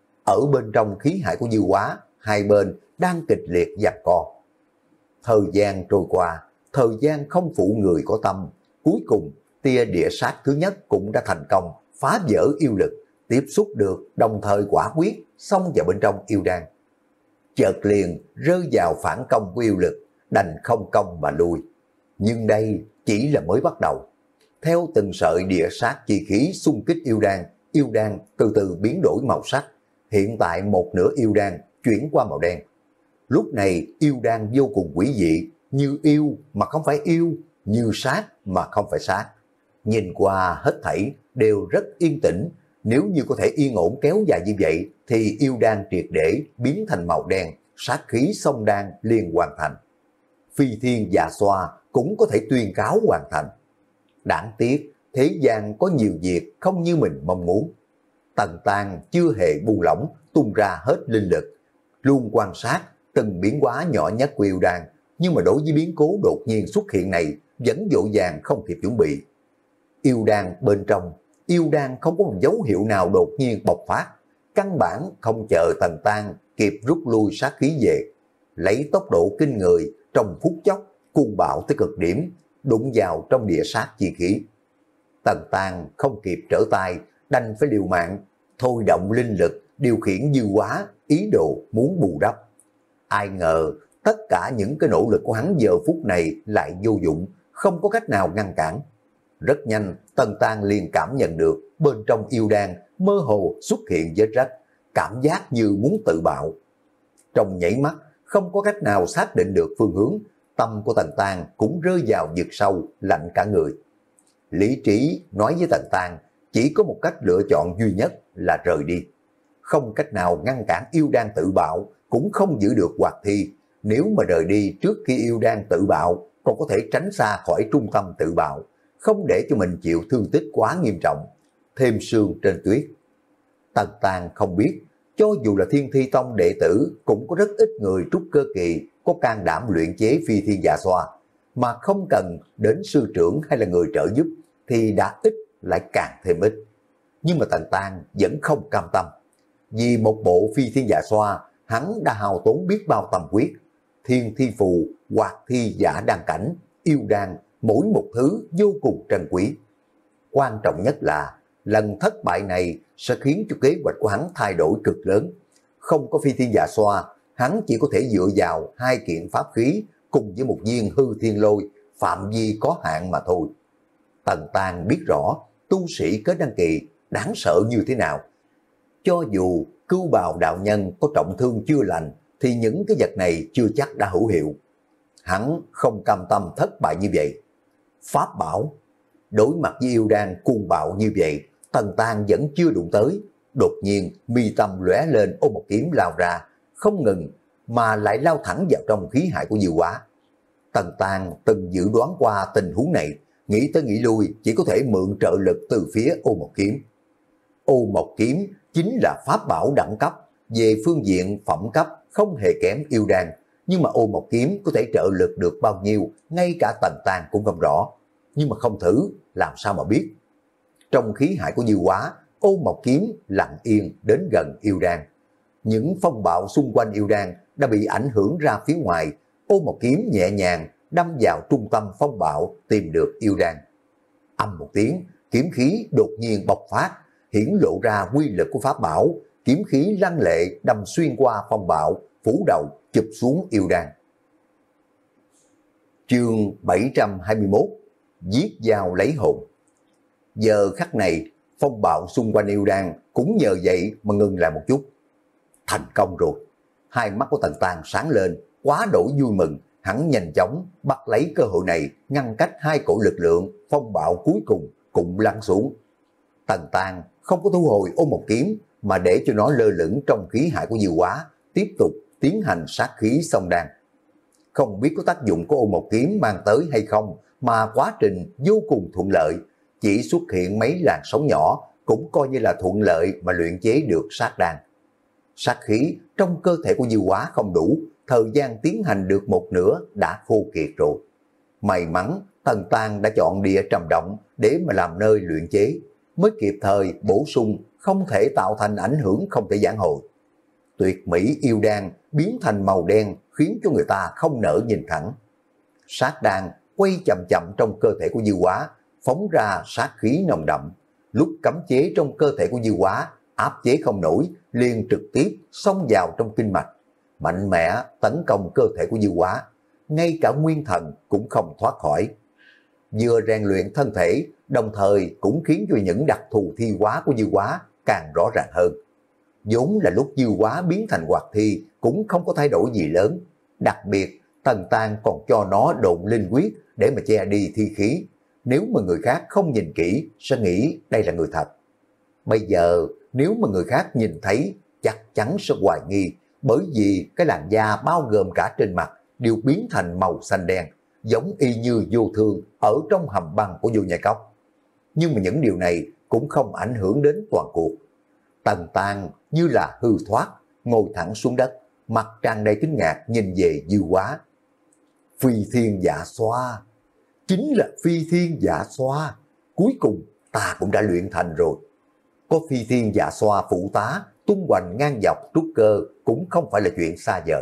Ở bên trong khí hải của Dư Quá, hai bên đang kịch liệt giằng co. Thời gian trôi qua, thời gian không phụ người có tâm, cuối cùng tia địa sát thứ nhất cũng đã thành công phá vỡ yêu lực, tiếp xúc được đồng thời quả quyết xông vào bên trong yêu đan. Chợt liền rơi vào phản công của yêu lực, đành không công mà lui. Nhưng đây chỉ là mới bắt đầu. Theo từng sợi địa sát chi khí xung kích yêu đan, yêu đan từ từ biến đổi màu sắc. Hiện tại một nửa yêu đan chuyển qua màu đen. Lúc này yêu đan vô cùng quỷ dị, như yêu mà không phải yêu, như sát mà không phải sát. Nhìn qua hết thảy đều rất yên tĩnh. Nếu như có thể yên ổn kéo dài như vậy thì yêu đan triệt để biến thành màu đen, sát khí song đan liền hoàn thành. Phi thiên dạ xoa cũng có thể tuyên cáo hoàn thành. Đáng tiếc, thế gian có nhiều việc không như mình mong muốn. Tần Tàng chưa hề buông lỏng, tung ra hết linh lực, luôn quan sát từng biến hóa nhỏ nhất của yêu đan, nhưng mà đối với biến cố đột nhiên xuất hiện này vẫn vội vàng không kịp chuẩn bị. Yêu đan bên trong, yêu đan không có một dấu hiệu nào đột nhiên bộc phát, căn bản không chờ Tần Tàng kịp rút lui sát khí về, lấy tốc độ kinh người trong phút chốc cuồng bạo tới cực điểm, đụng vào trong địa sát chi khí. Tần Tàng không kịp trở tay, đành phải liều mạng thôi động linh lực điều khiển Dư Quá, ý đồ muốn bù đắp. Ai ngờ tất cả những cái nỗ lực của hắn giờ phút này lại vô dụng, không có cách nào ngăn cản. Rất nhanh Tần Tàng liền cảm nhận được bên trong yêu đan mơ hồ xuất hiện vết rách, cảm giác như muốn tự bạo. Trong nhảy mắt không có cách nào xác định được phương hướng, tâm của Tần Tàng cũng rơi vào vực sâu, lạnh cả người. Lý trí nói với Tần Tàng chỉ có một cách lựa chọn duy nhất là rời đi. Không cách nào ngăn cản yêu đan tự bạo, cũng không giữ được hoạt thi, nếu mà rời đi trước khi yêu đan tự bạo, còn có thể tránh xa khỏi trung tâm tự bạo, không để cho mình chịu thương tích quá nghiêm trọng, thêm sương trên tuyết. Tần Tàng không biết, cho dù là Thiên Thi Tông đệ tử cũng có rất ít người trúc cơ kỳ có can đảm luyện chế phi thiên dạ xoa, mà không cần đến sư trưởng hay là người trợ giúp thì đã ít lại càng thêm ít. Nhưng mà Tần Tàng vẫn không cam tâm. Vì một bộ phi thiên dạ xoa, hắn đã hao tốn biết bao tâm huyết, thiên thi phù, hoặc thi giả đan cảnh, yêu đan, mỗi một thứ vô cùng trân quý. Quan trọng nhất là lần thất bại này sẽ khiến cho kế hoạch của hắn thay đổi cực lớn. Không có phi thiên dạ xoa, hắn chỉ có thể dựa vào hai kiện pháp khí cùng với một viên hư thiên lôi, phạm vi có hạn mà thôi. Tần Tàng biết rõ tu sĩ kết đăng kỳ đáng sợ như thế nào. Cho dù cưu bào đạo nhân có trọng thương chưa lành thì những cái vật này chưa chắc đã hữu hiệu. Hắn không cam tâm thất bại như vậy. Pháp bảo, đối mặt với yêu đan cuồng bạo như vậy, Tần Tàng vẫn chưa đụng tới. Đột nhiên mi tâm lóe lên ôm một kiếm lao ra, không ngừng mà lại lao thẳng vào trong khí hải của Diệu Hóa. Tần Tàng từng dự đoán qua tình huống này, nghĩ tới nghĩ lui chỉ có thể mượn trợ lực từ phía ô một kiếm. Ô một kiếm chính là pháp bảo đẳng cấp, về phương diện phẩm cấp không hề kém yêu đan, nhưng mà ô một kiếm có thể trợ lực được bao nhiêu, ngay cả Tần Tàng cũng không rõ. Nhưng mà không thử, làm sao mà biết. Trong khí hải của Diệu Hóa, ô một kiếm lặng yên đến gần yêu đan. Những phong bạo xung quanh yêu đan đã bị ảnh hưởng ra phía ngoài, ô một kiếm nhẹ nhàng đâm vào trung tâm phong bạo tìm được yêu đan. Âm một tiếng, kiếm khí đột nhiên bộc phát, hiển lộ ra quy lực của pháp bảo, kiếm khí lăng lệ đâm xuyên qua phong bạo, phủ đầu chụp xuống yêu đan. Chương bảy trăm hai mươi mốt, giết dao lấy hồn. Giờ khắc này, phong bạo xung quanh yêu đan cũng nhờ vậy mà ngừng lại một chút. Thành công rồi. Hai mắt của Tần Tàng sáng lên, quá đổi vui mừng, hắn nhanh chóng bắt lấy cơ hội này, ngăn cách hai cổ lực lượng, phong bạo cuối cùng cũng lăn xuống. Tần Tàng không có thu hồi ôm một kiếm, mà để cho nó lơ lửng trong khí hải của Diệu Hóa, tiếp tục tiến hành sát khí song đan. Không biết có tác dụng của ôm một kiếm mang tới hay không, mà quá trình vô cùng thuận lợi, chỉ xuất hiện mấy làn sóng nhỏ, cũng coi như là thuận lợi mà luyện chế được sát đan. Sát khí trong cơ thể của Diệu Hóa không đủ, thời gian tiến hành được một nửa đã khô kiệt rồi. May mắn Tần Tàng đã chọn địa trầm động để mà làm nơi luyện chế, mới kịp thời bổ sung, không thể tạo thành ảnh hưởng không thể vãn hồi. Tuyệt mỹ yêu đan biến thành màu đen khiến cho người ta không nỡ nhìn thẳng. Sát đan quay chậm chậm trong cơ thể của Diệu Hóa, phóng ra sát khí nồng đậm. Lúc cấm chế trong cơ thể của Diệu Hóa áp chế không nổi, liền trực tiếp xông vào trong kinh mạch, mạnh mẽ tấn công cơ thể của Diệu Hóa, ngay cả nguyên thần cũng không thoát khỏi. Vừa rèn luyện thân thể, đồng thời cũng khiến cho những đặc thù thi hóa của Diệu Hóa càng rõ ràng hơn. Vốn là lúc Diệu Hóa biến thành hoạt thi cũng không có thay đổi gì lớn, đặc biệt Tần Tàng còn cho nó độn linh quyết để mà che đi thi khí. Nếu mà người khác không nhìn kỹ sẽ nghĩ đây là người thật. Bây giờ nếu mà người khác nhìn thấy chắc chắn sẽ hoài nghi, bởi vì cái làn da bao gồm cả trên mặt đều biến thành màu xanh đen, giống y như Vô Thương ở trong hầm băng của Vô Nhai Cốc. Nhưng mà những điều này cũng không ảnh hưởng đến toàn cuộc. Tần Tàng như là hư thoát, ngồi thẳng xuống đất, mặt tràn đầy kinh ngạc nhìn về Diệu Hóa. Phi thiên dạ xoa, chính là phi thiên dạ xoa, cuối cùng ta cũng đã luyện thành rồi. Có phi thiên dạ xoa phụ tá, tung hoành ngang dọc trúc cơ cũng không phải là chuyện xa vời.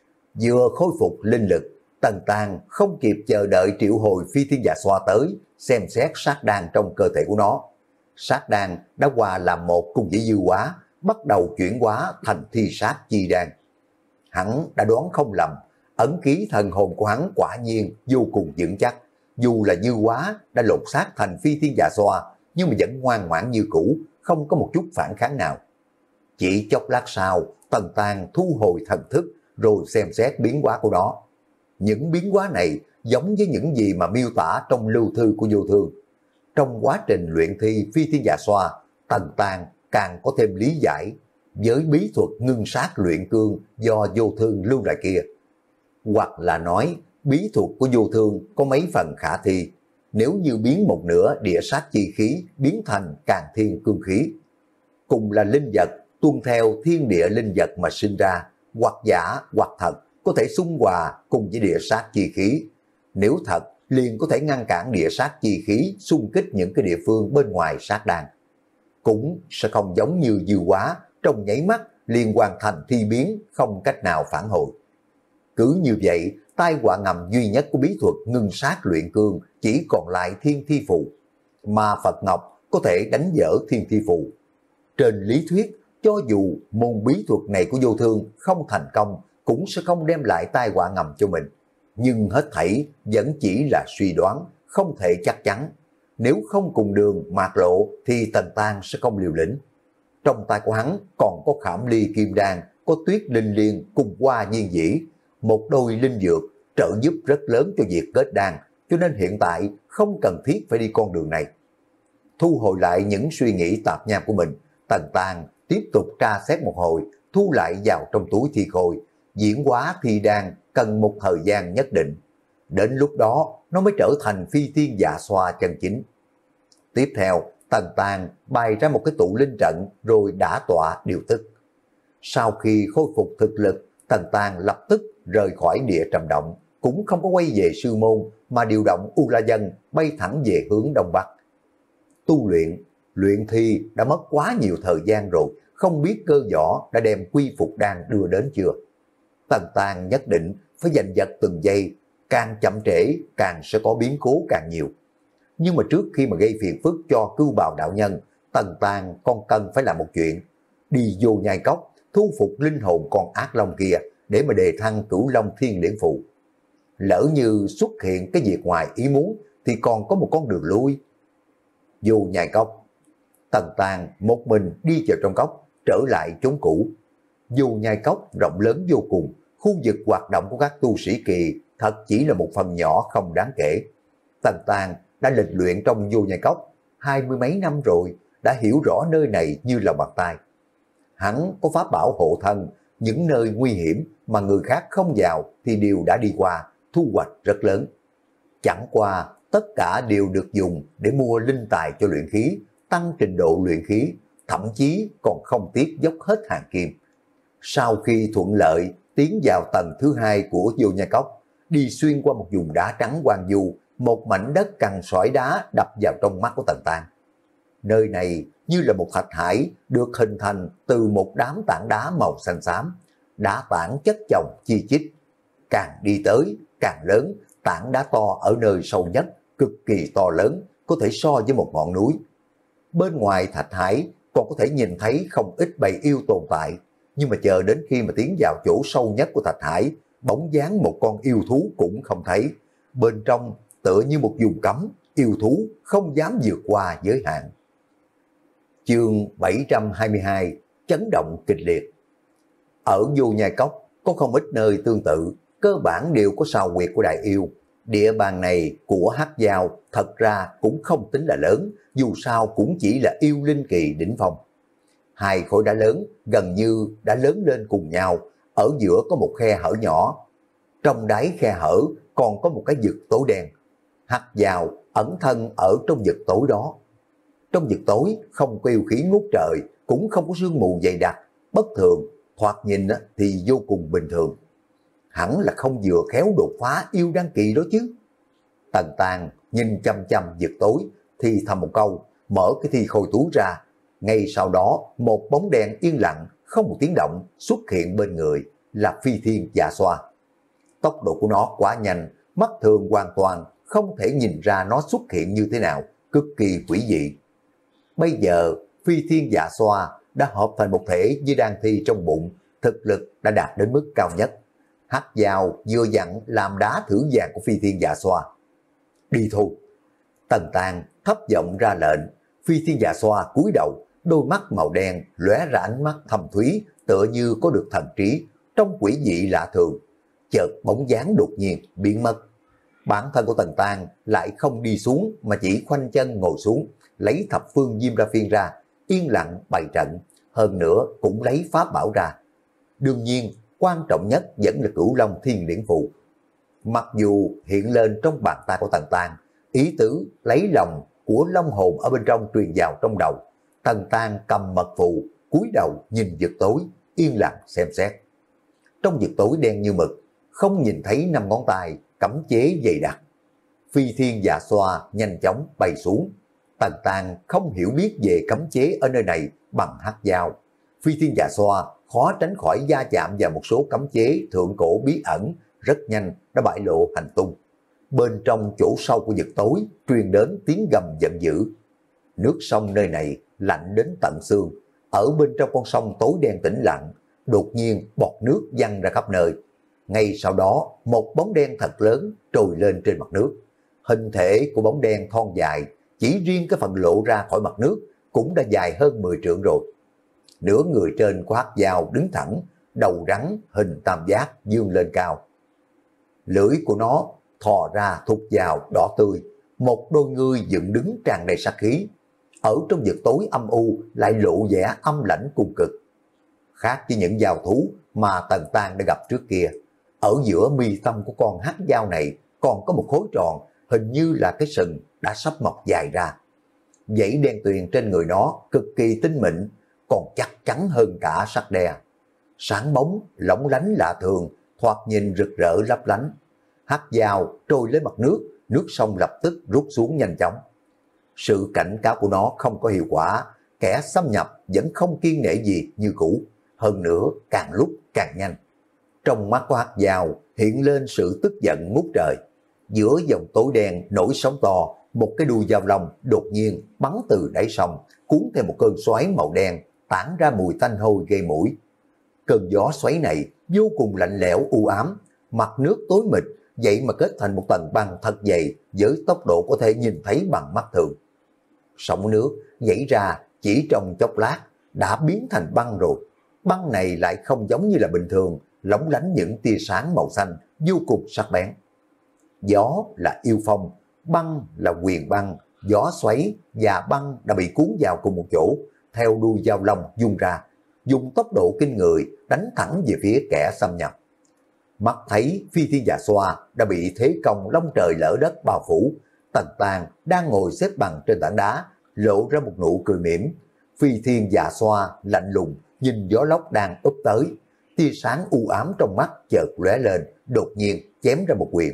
Vừa khôi phục linh lực, Tần Tàng không kịp chờ đợi triệu hồi phi thiên dạ xoa tới, xem xét sát đan trong cơ thể của nó. Sát đan đã hòa làm một cùng với Diệu Hóa, bắt đầu chuyển hóa thành thi sát chi đan. Hắn đã đoán không lầm, ấn ký thần hồn của hắn quả nhiên vô cùng vững chắc. Dù là Diệu Hóa đã lột xác thành phi thiên dạ xoa, nhưng mà vẫn ngoan ngoãn như cũ, không có một chút phản kháng nào. Chỉ chốc lát sau, Tần Tàng thu hồi thần thức rồi xem xét biến hóa của nó. Những biến hóa này giống với những gì mà miêu tả trong lưu thư của Vô Thương. Trong quá trình luyện thi phi thiên dạ xoa, Tần Tàng càng có thêm lý giải với bí thuật ngưng sát luyện cương do Vô Thương lưu lại kia. Hoặc là nói bí thuật của vô thương có mấy phần khả thi, nếu như biến một nửa địa sát chi khí biến thành càn thiên cương khí. Cùng là linh vật, tuân theo thiên địa linh vật mà sinh ra, hoặc giả hoặc thật, có thể xung hòa cùng với địa sát chi khí. Nếu thật, liền có thể ngăn cản địa sát chi khí xung kích những cái địa phương bên ngoài sát đan. Cũng sẽ không giống như dư hóa, trong nháy mắt liền hoàn thành thi biến, không cách nào phản hồi. Cứ như vậy, tai họa ngầm duy nhất của bí thuật ngưng sát luyện cương chỉ còn lại thiên thi phù, mà Phật Ngọc có thể đánh vỡ thiên thi phù. Trên lý thuyết, cho dù môn bí thuật này của vô thương không thành công, cũng sẽ không đem lại tai họa ngầm cho mình. Nhưng hết thảy vẫn chỉ là suy đoán, không thể chắc chắn. Nếu không cùng đường mạt lộ thì Tần Tang sẽ không liều lĩnh. Trong tay của hắn còn có Khảm Ly Kim Đan, có Tuyết Linh Liên cùng Hoa Nhiên Dĩ, một đôi linh dược trợ giúp rất lớn cho việc kết đan, cho nên hiện tại không cần thiết phải đi con đường này. Thu hồi lại những suy nghĩ tạp nham của mình, Tần Tang tiếp tục tra xét một hồi, thu lại vào trong túi thi khôi. Diễn hóa thi đan cần một thời gian nhất định. Đến lúc đó nó mới trở thành phi thiên dạ xoa chân chính. Tiếp theo, Tần Tang bày ra một cái tụ linh trận rồi đã tọa điều tức. Sau khi khôi phục thực lực, Tần Tang lập tức rời khỏi địa trầm động, cũng không có quay về sư môn mà điều động U La Dân bay thẳng về hướng đông bắc. Tu luyện, luyện thi đã mất quá nhiều thời gian rồi, không biết cơ võ đã đem quy phục đan đưa đến chưa. Tần Tang nhất định phải giành giật từng giây, càng chậm trễ càng sẽ có biến cố càng nhiều. Nhưng mà trước khi mà gây phiền phức cho Cưu Bào đạo nhân, Tần Tang còn cần phải làm một chuyện, đi vô nhai cốc, thu phục linh hồn con ác long kia để mà đề thăng Cửu Long Thiên Liễn Phù. Lỡ như xuất hiện cái việc ngoài ý muốn thì còn có một con đường lui. Vô nhai cốc, Tần Tang một mình đi vào trong cốc, trở lại chốn cũ. Vô nhai cốc rộng lớn vô cùng, khu vực hoạt động của các tu sĩ kỳ thật chỉ là một phần nhỏ không đáng kể. Tần Tang đã lịch luyện trong vô nhai cốc hai mươi mấy năm rồi, đã hiểu rõ nơi này như lòng bàn tay. Hắn có pháp bảo hộ thân, những nơi nguy hiểm mà người khác không vào thì đều đã đi qua, thu hoạch rất lớn. Chẳng qua tất cả đều được dùng để mua linh tài cho luyện khí, tăng trình độ luyện khí, thậm chí còn không tiếc dốc hết hàng kim. Sau khi thuận lợi tiến vào tầng thứ hai của vô nhai cốc, đi xuyên qua một vùng đá trắng hoang vu, một mảnh đất cằn sỏi đá đập vào trong mắt của Tần Tang. Nơi này như là một thạch hải được hình thành từ một đám tảng đá màu xanh xám, đá tảng chất chồng chi chít. Càng đi tới càng lớn, tảng đá to ở nơi sâu nhất cực kỳ to lớn, có thể so với một ngọn núi. Bên ngoài thạch hải còn có thể nhìn thấy không ít bầy yêu tồn tại, nhưng mà chờ đến khi mà tiến vào chỗ sâu nhất của thạch hải, bóng dáng một con yêu thú cũng không thấy. Bên trong tựa như một vùng cấm, yêu thú không dám vượt qua giới hạn. Chương bảy trăm hai mươi hai, chấn động kịch liệt. Ở vô nhai cốc có không ít nơi tương tự, cơ bản đều có sao huyệt của đại yêu. Địa bàn này của Hắc Giao thật ra cũng không tính là lớn, dù sao cũng chỉ là yêu linh kỳ đỉnh phong. Hai khối đá lớn gần như đã lớn lên cùng nhau, ở giữa có một khe hở nhỏ. Trong đáy khe hở còn có một cái vực tối đen. Hắc Giao ẩn thân ở trong vực tối đó. Trong vực tối không có yêu khí ngút trời, cũng không có sương mù dày đặc, bất thường, thoạt nhìn thì vô cùng bình thường. Hẳn là không vừa khéo đột phá yêu đăng kỳ đó chứ. Tần Tang nhìn chăm chăm vực tối thì thầm một câu, mở cái thi khôi túi ra. Ngay sau đó một bóng đen yên lặng không một tiếng động xuất hiện bên người, là Phi Thiên Dạ Xoa. Tốc độ của nó quá nhanh, mắt thường hoàn toàn không thể nhìn ra nó xuất hiện như thế nào, cực kỳ quỷ dị. Bây giờ Phi Thiên Dạ Xoa đã hợp thành một thể với đan thi trong bụng, thực lực đã đạt đến mức cao nhất. Hắc Giao vừa dặn làm đá thử vàng của Phi Thiên Dạ Xoa. Đi thôi. Tần Tang thấp giọng ra lệnh. Phi Thiên Dạ Xoa cúi đầu, đôi mắt màu đen lóe ra ánh mắt thâm thúy, tựa như có được thần trí, trong quỷ dị lạ thường. Chợt bóng dáng đột nhiên biến mất. Bản thân của Tần Tang lại không đi xuống mà chỉ khoanh chân ngồi xuống, lấy thập phương diêm ra phiên ra, yên lặng bày trận, hơn nữa cũng lấy pháp bảo ra. Đương nhiên, quan trọng nhất vẫn là Cửu Long Thiên Liễn Phù. Mặc dù hiện lên trong bàn tay của Tần Tang, ý tứ lấy lòng của long hồn ở bên trong truyền vào trong đầu, Tần Tang cầm mật phù, cúi đầu nhìn vực tối, yên lặng xem xét. Trong vực tối đen như mực, không nhìn thấy năm ngón tay, cấm chế dày đặc. Phi Thiên Dạ Xoa nhanh chóng bay xuống. Tần Tang không hiểu biết về cấm chế ở nơi này bằng hắc dao. Phi Thiên Dạ Xoa khó tránh khỏi va chạm vào một số cấm chế thượng cổ bí ẩn, rất nhanh đã bại lộ hành tung. Bên trong chỗ sâu của vực tối truyền đến tiếng gầm giận dữ. Nước sông nơi này lạnh đến tận xương. Ở bên trong con sông tối đen tĩnh lặng, đột nhiên bọt nước văng ra khắp nơi. Ngay sau đó, một bóng đen thật lớn trồi lên trên mặt nước. Hình thể của bóng đen thon dài, chỉ riêng cái phần lộ ra khỏi mặt nước cũng đã dài hơn mười trượng rồi. Nửa người trên của hắc dao đứng thẳng, đầu rắn hình tam giác dương lên cao. Lưỡi của nó thò ra thụt vào đỏ tươi, một đôi ngươi dựng đứng tràn đầy sát khí. Ở trong vực tối âm u lại lộ vẻ âm lãnh cùng cực. Khác với những giao thú mà Tần Tang đã gặp trước kia, ở giữa mi tâm của con hắc dao này còn có một khối tròn, hình như là cái sừng đã sắp mọc dài ra. Dãy đen tuyền trên người nó cực kỳ tinh mịn, còn chắc chắn hơn cả sắt đe. Sáng bóng, lóng lánh lạ thường, thoạt nhìn rực rỡ lấp lánh. Hắc dao trôi lên mặt nước, nước sông lập tức rút xuống nhanh chóng. Sự cảnh cáo của nó không có hiệu quả, kẻ xâm nhập vẫn không kiêng nể gì như cũ, hơn nữa càng lúc càng nhanh. Trong mắt của hắc dao hiện lên sự tức giận ngút trời. Giữa dòng tối đen nổi sóng to, một cái đuôi dao long đột nhiên bắn từ đáy sông, cuốn theo một cơn xoáy màu đen, tản ra mùi tanh hôi gây mũi. Cơn gió xoáy này vô cùng lạnh lẽo u ám, mặt nước tối mịt, vậy mà kết thành một tầng băng thật dày với tốc độ có thể nhìn thấy bằng mắt thường. Sóng nước dãy ra chỉ trong chốc lát đã biến thành băng rồi. Băng này lại không giống như là bình thường, lóng lánh những tia sáng màu xanh vô cùng sắc bén. Gió là yêu phong, băng là quyền băng, gió xoáy và băng đã bị cuốn vào cùng một chỗ, theo đuôi dao long dung ra, dùng tốc độ kinh người đánh thẳng về phía kẻ xâm nhập. Mắt thấy Phi Thiên Dạ Xoa đã bị thế công long trời lỡ đất bao phủ, Tần Tang đang ngồi xếp bằng trên tảng đá, lộ ra một nụ cười mỉm. Phi Thiên Dạ Xoa lạnh lùng nhìn gió lốc đang úp tới, tia sáng u ám trong mắt chợt lóe lên, đột nhiên chém ra một quyền.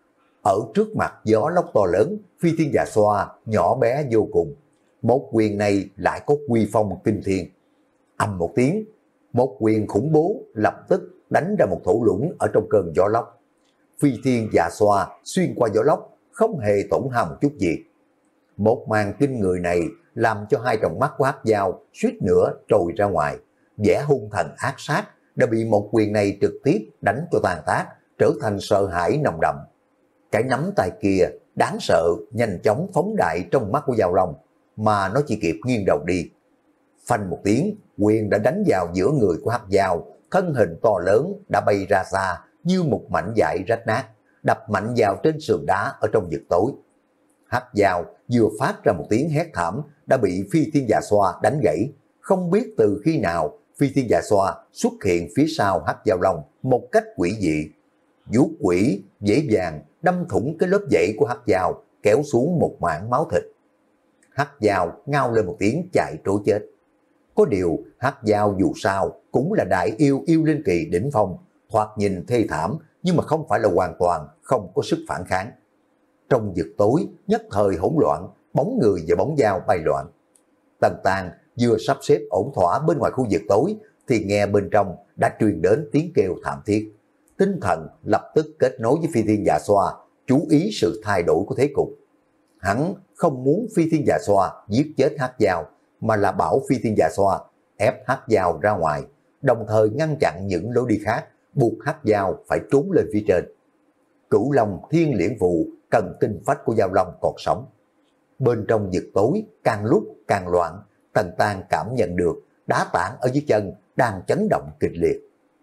Ở trước mặt gió lốc to lớn, Phi Thiên Dạ Xoa nhỏ bé vô cùng. Một quyền này lại có uy phong kinh thiên. Ầm một tiếng, một quyền khủng bố lập tức đánh ra một thổ lũng ở trong cơn gió lốc. Phi Thiên Dạ Xoa xuyên qua gió lốc, không hề tổn hao một chút gì. Một màn kinh người này làm cho hai tròng mắt của hắc dao suýt nữa trồi ra ngoài. Vẻ hung thần ác sát đã bị một quyền này trực tiếp đánh cho tàn tác, trở thành sợ hãi nồng đậm. Cái nắm tay kia đáng sợ nhanh chóng phóng đại trong mắt của dao long, mà nó chỉ kịp nghiêng đầu đi. Phanh một tiếng, quyền đã đánh vào giữa người của hắc dao, thân hình to lớn đã bay ra xa như một mảnh vải rách nát, đập mạnh vào trên sườn đá ở trong vực tối. Hắc dao vừa phát ra một tiếng hét thảm đã bị Phi Thiên Dạ Xoa đánh gãy. Không biết từ khi nào Phi Thiên Dạ Xoa xuất hiện phía sau hắc dao long một cách quỷ dị, vuốt quỷ dễ dàng đâm thủng cái lớp dãy của hắc dao, kéo xuống một mảng máu thịt. Hắc dao ngao lên một tiếng chạy trối chết. Có điều hắc dao dù sao cũng là đại yêu yêu linh kỳ đỉnh phong, thoạt nhìn thê thảm nhưng mà không phải là hoàn toàn không có sức phản kháng. Trong vực tối nhất thời hỗn loạn, bóng người và bóng dao bay loạn. Tần Tang vừa sắp xếp ổn thỏa bên ngoài khu vực tối thì nghe bên trong đã truyền đến tiếng kêu thảm thiết. Tinh thần lập tức kết nối với Phi Thiên Dạ Xoa, chú ý sự thay đổi của thế cục. Hắn không muốn Phi Thiên Dạ Xoa giết chết hắc dao, mà là bảo Phi Thiên Dạ Xoa ép hắc dao ra ngoài, đồng thời ngăn chặn những lối đi khác, buộc hắc dao phải trốn lên phía trên. Cửu Long Thiên Liễn Phù cần tinh phách của dao long còn sống. Bên trong vực tối càng lúc càng loạn, Tần Tang cảm nhận được đá tảng ở dưới chân đang chấn động kịch liệt.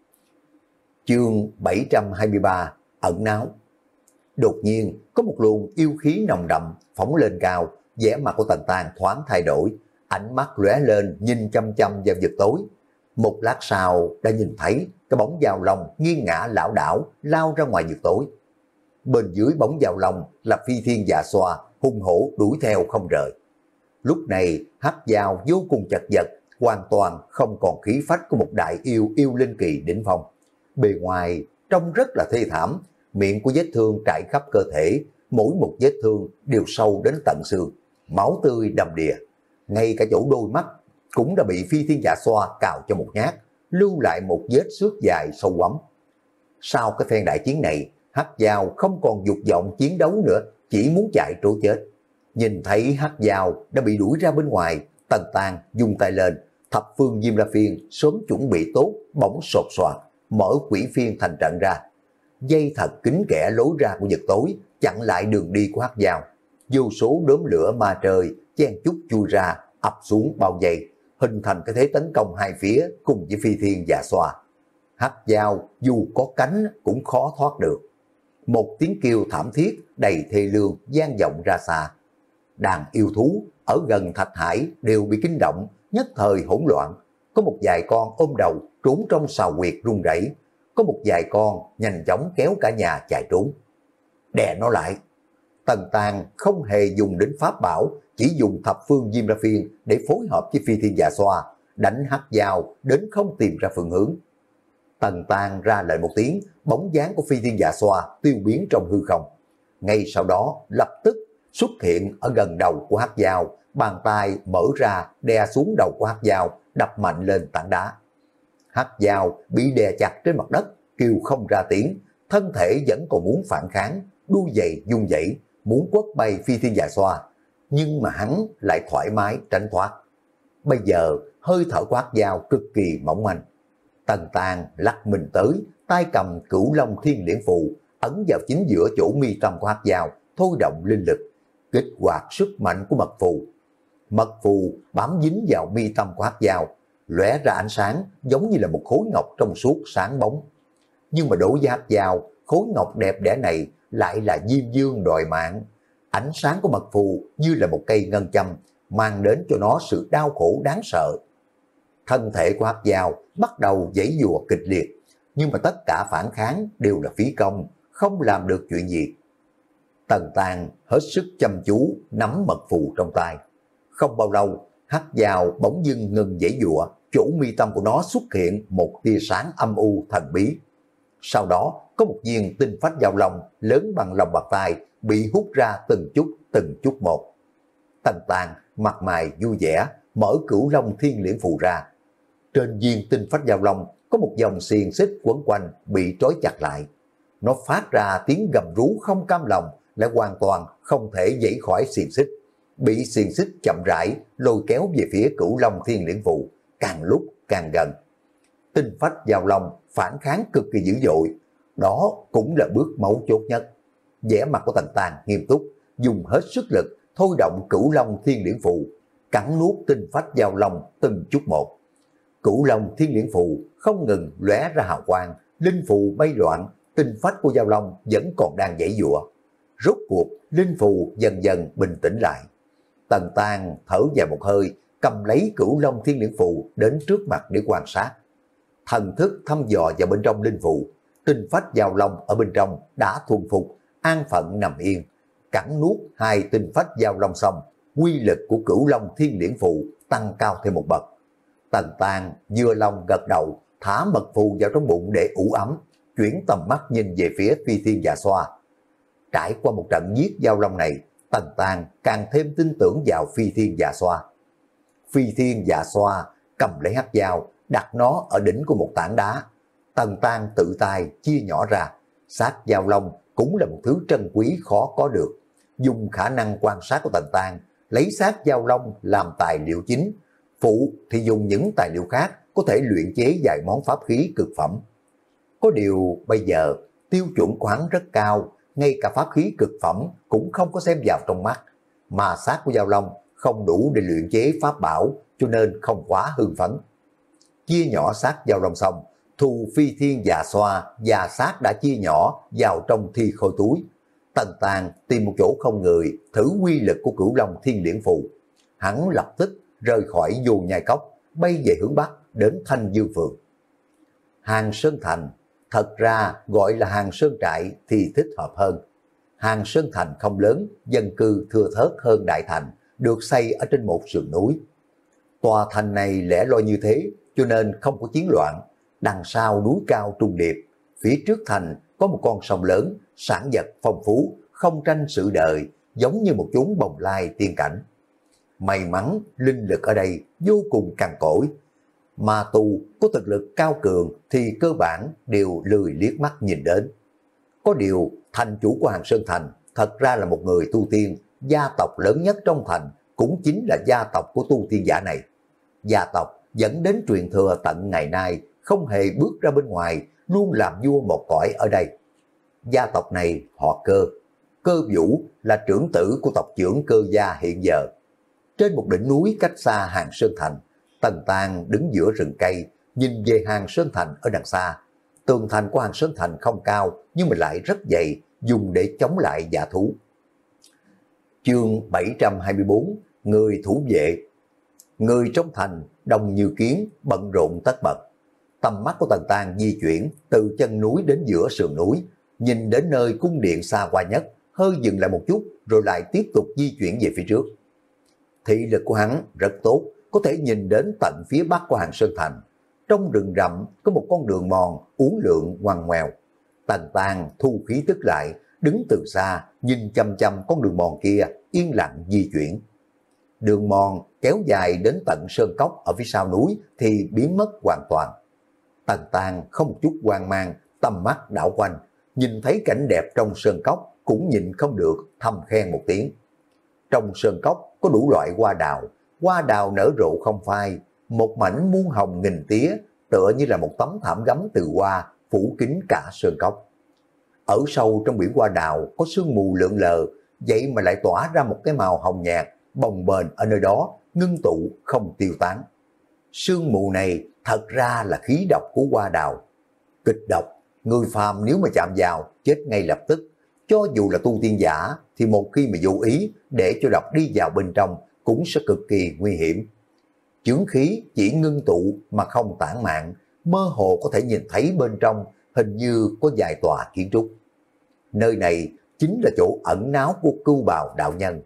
Chương bảy trăm hai mươi ba ẩn náu. Đột nhiên có một luồng yêu khí nồng đậm phóng lên cao, vẻ mặt của Tần Tang thoáng thay đổi, ánh mắt lóe lên nhìn chăm chăm vào vực tối. Một lát sau đã nhìn thấy cái bóng Giao Long nghiêng ngã lảo đảo lao ra ngoài vực tối. Bên dưới bóng Giao Long là Phi Thiên Dạ Xoa hung hổ đuổi theo không rời. Lúc này Hắc Giao vô cùng chật vật, hoàn toàn không còn khí phách của một đại yêu yêu linh kỳ đỉnh phong. Bề ngoài trông rất là thê thảm, miệng của vết thương trải khắp cơ thể, mỗi một vết thương đều sâu đến tận xương, máu tươi đầm đìa. Ngay cả chỗ đôi mắt cũng đã bị Phi Thiên Dạ Xoa cào cho một nhát, lưu lại một vết xước dài sâu quắm. Sau cái phen đại chiến này, Hắc Giao không còn dục vọng chiến đấu nữa, chỉ muốn chạy trốn chết. Nhìn thấy Hắc Giao đã bị đuổi ra bên ngoài, Tần Tàng dùng tay lên, thập phương Diêm La Phiên sớm chuẩn bị tốt, bỗng sột soạt, mở quỷ phiên thành trận ra. Dây thật kín kẽ lối ra của vực tối, chặn lại đường đi của Hắc Giao. Vô số đốm lửa ma trời chen chúc chui ra, ập xuống bao dây, hình thành cái thế tấn công hai phía cùng với Phi Thiên Dạ Xoa. Hắc Giao dù có cánh cũng khó thoát được. Một tiếng kêu thảm thiết đầy thê lương vang vọng ra xa. Đàn yêu thú ở gần Thạch Hải đều bị kinh động, nhất thời hỗn loạn. Có một vài con ôm đầu trốn trong sào huyệt run rẩy, có một vài con nhanh chóng kéo cả nhà chạy trốn. Đè nó lại. Tần Tàng không hề dùng đến pháp bảo, chỉ dùng thập phương Diêm La Phiên để phối hợp với Phi Thiên Dạ Xoa, đánh Hắc Giao đến không tìm ra phương hướng. Tần Tàng ra lệnh một tiếng, bóng dáng của Phi Thiên Dạ Xoa tiêu biến trong hư không. Ngay sau đó lập tức xuất hiện ở gần đầu của Hắc Giao, bàn tay mở ra đè xuống đầu của Hắc Giao, đập mạnh lên tảng đá. Hắc Giao bị đè chặt trên mặt đất, kêu không ra tiếng, thân thể vẫn còn muốn phản kháng, đuôi dậy run dậy, muốn quất bay Phi Thiên Dạ Xoa, nhưng mà hắn lại thoải mái tránh thoát. Bây giờ hơi thở của Hắc Giao cực kỳ mỏng manh. Tần Tàng lắc mình tới, tay cầm Cửu Long Thiên Liễn Phù ấn vào chính giữa chỗ mi tâm của Hắc Giao, thôi động linh lực, kích hoạt sức mạnh của mật phù. Mật phù bám dính vào mi tâm của Hắc Giao, lóe ra ánh sáng giống như là một khối ngọc trong suốt sáng bóng. Nhưng mà đối với Hắc Giao, khối ngọc đẹp đẽ này lại là diêm dương đòi mạng. Ánh sáng của mật phù như là một cây ngân châm, mang đến cho nó sự đau khổ đáng sợ. Thân thể của Hắc Giao bắt đầu giãy giụa kịch liệt, nhưng mà tất cả phản kháng đều là phí công, không làm được chuyện gì. Tần Tàng hết sức chăm chú nắm mật phù trong tay. Không bao lâu, Hắc Giao bỗng dưng ngừng giãy giụa, chỗ mi tâm của nó xuất hiện một tia sáng âm u thần bí. Sau đó có một viên tinh phách Giao Long lớn bằng lòng bàn tay bị hút ra từng chút từng chút một. Tần Tàng mặt mày vui vẻ mở Cửu Long Thiên Liễn Phù ra. Trên viên tinh phách Giao Long có một dòng xiềng xích quấn quanh bị trói chặt lại. Nó phát ra tiếng gầm rú không cam lòng, lại hoàn toàn không thể giãy khỏi xiềng xích, bị xiềng xích chậm rãi lôi kéo về phía Cửu Long Thiên Liễn Phù, càng lúc càng gần. Tinh phách Giao Long phản kháng cực kỳ dữ dội, đó cũng là bước mấu chốt nhất. Vẻ mặt của Tần Tàng nghiêm túc, dùng hết sức lực thôi động Cửu Long Thiên Liễn Phù, cắn nuốt tinh phách Giao Long từng chút một. Cửu Long Thiên Liễn Phù không ngừng lóe ra hào quang, linh phù bay loạn, tinh phách của Giao Long vẫn còn đang giãy giụa. Rốt cuộc linh phù dần dần bình tĩnh lại. Tần Tàng thở dài một hơi, cầm lấy Cửu Long Thiên Liễn Phù đến trước mặt để quan sát. Thần thức thăm dò vào bên trong linh phù, tinh phách Giao Long ở bên trong đã thuần phục, an phận nằm yên. Cắn nuốt hai tinh phách Giao Long xong, quy lực của Cửu Long Thiên Liễn Phù tăng cao thêm một bậc. Tần Tàng vừa lòng gật đầu, thả mật phù vào trong bụng để ủ ấm, chuyển tầm mắt nhìn về phía Phi Thiên Dạ Xoa. Trải qua một trận giết Giao Long này, Tần Tàng càng thêm tin tưởng vào Phi Thiên Dạ Xoa. Phi Thiên Dạ Xoa cầm lấy Hắc Giao, đặt nó ở đỉnh của một tảng đá. Tần Tàng tự tay chia nhỏ ra, xác Giao Long cũng là một thứ trân quý khó có được. Dùng khả năng quan sát của Tần Tàng, lấy xác Giao Long làm tài liệu chính, phụ thì dùng những tài liệu khác có thể luyện chế vài món pháp khí cực phẩm. Có điều bây giờ tiêu chuẩn của hắn rất cao, ngay cả pháp khí cực phẩm cũng không có xem vào trong mắt, mà xác của Giao Long không đủ để luyện chế pháp bảo, cho nên không quá hưng phấn. Chia nhỏ xác Giao Long xong, thu Phi Thiên Dạ Xoa và xác đã chia nhỏ vào trong thi khôi túi. Tần Tàng tìm một chỗ không người, thử quy lực của Cửu Long Thiên Liễn Phù. Hắn lập tức rời khỏi vô nhai cốc, bay về hướng bắc, đến Thanh Dương Phường. Hàng Sơn Thành, thật ra gọi là Hàng Sơn Trại thì thích hợp hơn. Hàng Sơn Thành không lớn, dân cư thưa thớt hơn Đại Thành, được xây ở trên một sườn núi. Tòa thành này lẻ loi như thế, cho nên không có chiến loạn. Đằng sau núi cao trùng điệp, phía trước thành có một con sông lớn, sản vật phong phú, không tranh sự đời, giống như một chốn bồng lai tiên cảnh. May mắn, linh lực ở đây vô cùng cằn cỗi. Ma tu có thực lực cao cường thì cơ bản đều lười liếc mắt nhìn đến. Có điều, thành chủ của Hàng Sơn Thành thật ra là một người tu tiên, gia tộc lớn nhất trong thành cũng chính là gia tộc của tu tiên giả này. Gia tộc dẫn đến truyền thừa tận ngày nay, không hề bước ra bên ngoài, luôn làm vua một cõi ở đây. Gia tộc này họ Cơ, Cơ Vũ là trưởng tử của tộc trưởng Cơ gia hiện giờ. Trên một đỉnh núi cách xa Hàng Sơn Thành, Tần Tàng đứng giữa rừng cây, nhìn về Hàng Sơn Thành ở đằng xa. Tường thành của Hàng Sơn Thành không cao, nhưng mà lại rất dày, dùng để chống lại dã thú. Chương bảy trăm hai mươi bốn, người thủ vệ. Người trong thành đông như kiến, bận rộn tất bật. Tầm mắt của Tần Tàng di chuyển từ chân núi đến giữa sườn núi, nhìn đến nơi cung điện xa hoa nhất, hơi dừng lại một chút rồi lại tiếp tục di chuyển về phía trước. Thị lực của hắn rất tốt, có thể nhìn đến tận phía bắc của Hàng Sơn Thành. Trong rừng rậm có một con đường mòn uốn lượn ngoằn ngoèo. Tần Tàng thu khí tức lại, đứng từ xa nhìn chăm chăm con đường mòn kia yên lặng di chuyển. Đường mòn kéo dài đến tận sơn cốc ở phía sau núi thì biến mất hoàn toàn. Tần Tàng không một chút hoang mang, tầm mắt đảo quanh, nhìn thấy cảnh đẹp trong sơn cốc cũng nhìn không được thầm khen một tiếng. Trong sơn cốc có đủ loại hoa đào, hoa đào nở rộ không phai, một mảnh muôn hồng nghìn tía, tựa như là một tấm thảm gấm từ hoa phủ kín cả sơn cốc. Ở sâu trong biển hoa đào có sương mù lượn lờ, vậy mà lại tỏa ra một cái màu hồng nhạt, bồng bềnh ở nơi đó, ngưng tụ không tiêu tán. Sương mù này thật ra là khí độc của hoa đào. Kịch độc, người phàm nếu mà chạm vào chết ngay lập tức. Cho dù là tu tiên giả thì một khi mà vô ý để cho độc đi vào bên trong cũng sẽ cực kỳ nguy hiểm. Chướng khí chỉ ngưng tụ mà không tản mạn, mơ hồ có thể nhìn thấy bên trong hình như có vài tòa kiến trúc. Nơi này chính là chỗ ẩn náu của Cưu Bào đạo nhân.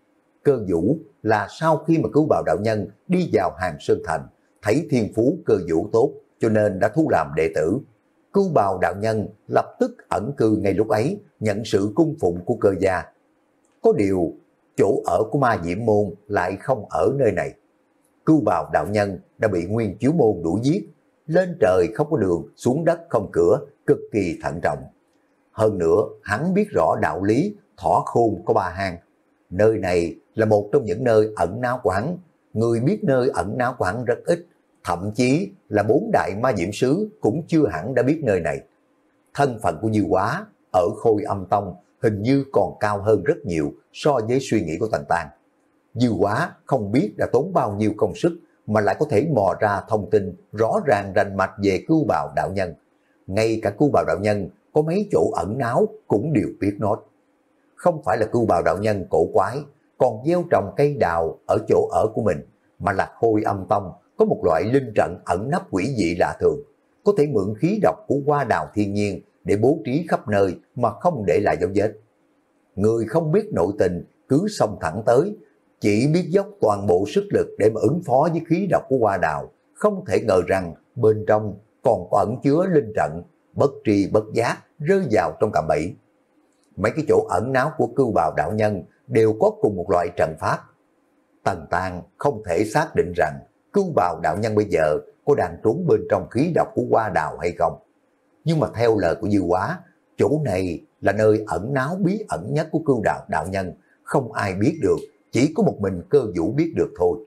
Cơ Vũ là sau khi mà Cưu Bào đạo nhân đi vào Hàng Sơn Thành, thấy thiên phú Cơ Vũ tốt cho nên đã thu làm đệ tử. Cưu Bào đạo nhân lập tức ẩn cư ngay lúc ấy, nhận sự cung phụng của Cơ gia. Có điều, chỗ ở của Ma Diễm Môn lại không ở nơi này. Cưu Bào đạo nhân đã bị Nguyên Chiếu Môn đuổi giết, lên trời không có đường, xuống đất không cửa, cực kỳ thận trọng. Hơn nữa, hắn biết rõ đạo lý thỏ khôn có ba hang. Nơi này là một trong những nơi ẩn náu của hắn. Người biết nơi ẩn náu của hắn rất ít, thậm chí là bốn đại ma diễm sứ cũng chưa hẳn đã biết nơi này. Thân phận của Dư Quá ở Khôi Âm Tông hình như còn cao hơn rất nhiều so với suy nghĩ của Tần Tàng. Dư Quá không biết đã tốn bao nhiêu công sức mà lại có thể mò ra thông tin rõ ràng rành mạch về Cưu Bào đạo nhân. Ngay cả Cưu Bào đạo nhân có mấy chỗ ẩn náu cũng đều biết nốt. Không phải là Cưu Bào đạo nhân cổ quái, còn gieo trồng cây đào ở chỗ ở của mình, mà là Khôi Âm Tông có một loại linh trận ẩn nấp quỷ dị lạ thường, có thể mượn khí độc của hoa đào thiên nhiên để bố trí khắp nơi mà không để lại dấu vết. Người không biết nội tình cứ xông thẳng tới, chỉ biết dốc toàn bộ sức lực để mà ứng phó với khí độc của hoa đào, không thể ngờ rằng bên trong còn có ẩn chứa linh trận, bất tri bất giác rơi vào trong cạm bẫy. Mấy cái chỗ ẩn náu của Cưu Bào đạo nhân đều có cùng một loại trận pháp. Tần Tàng không thể xác định rằng Cưu Bào đạo nhân bây giờ có đang trốn bên trong khí độc của hoa đào hay không. Nhưng mà theo lời của Dư Quá, chỗ này là nơi ẩn náu bí ẩn nhất của Cưu Đạo đạo nhân, không ai biết được, chỉ có một mình Cơ Vũ biết được thôi.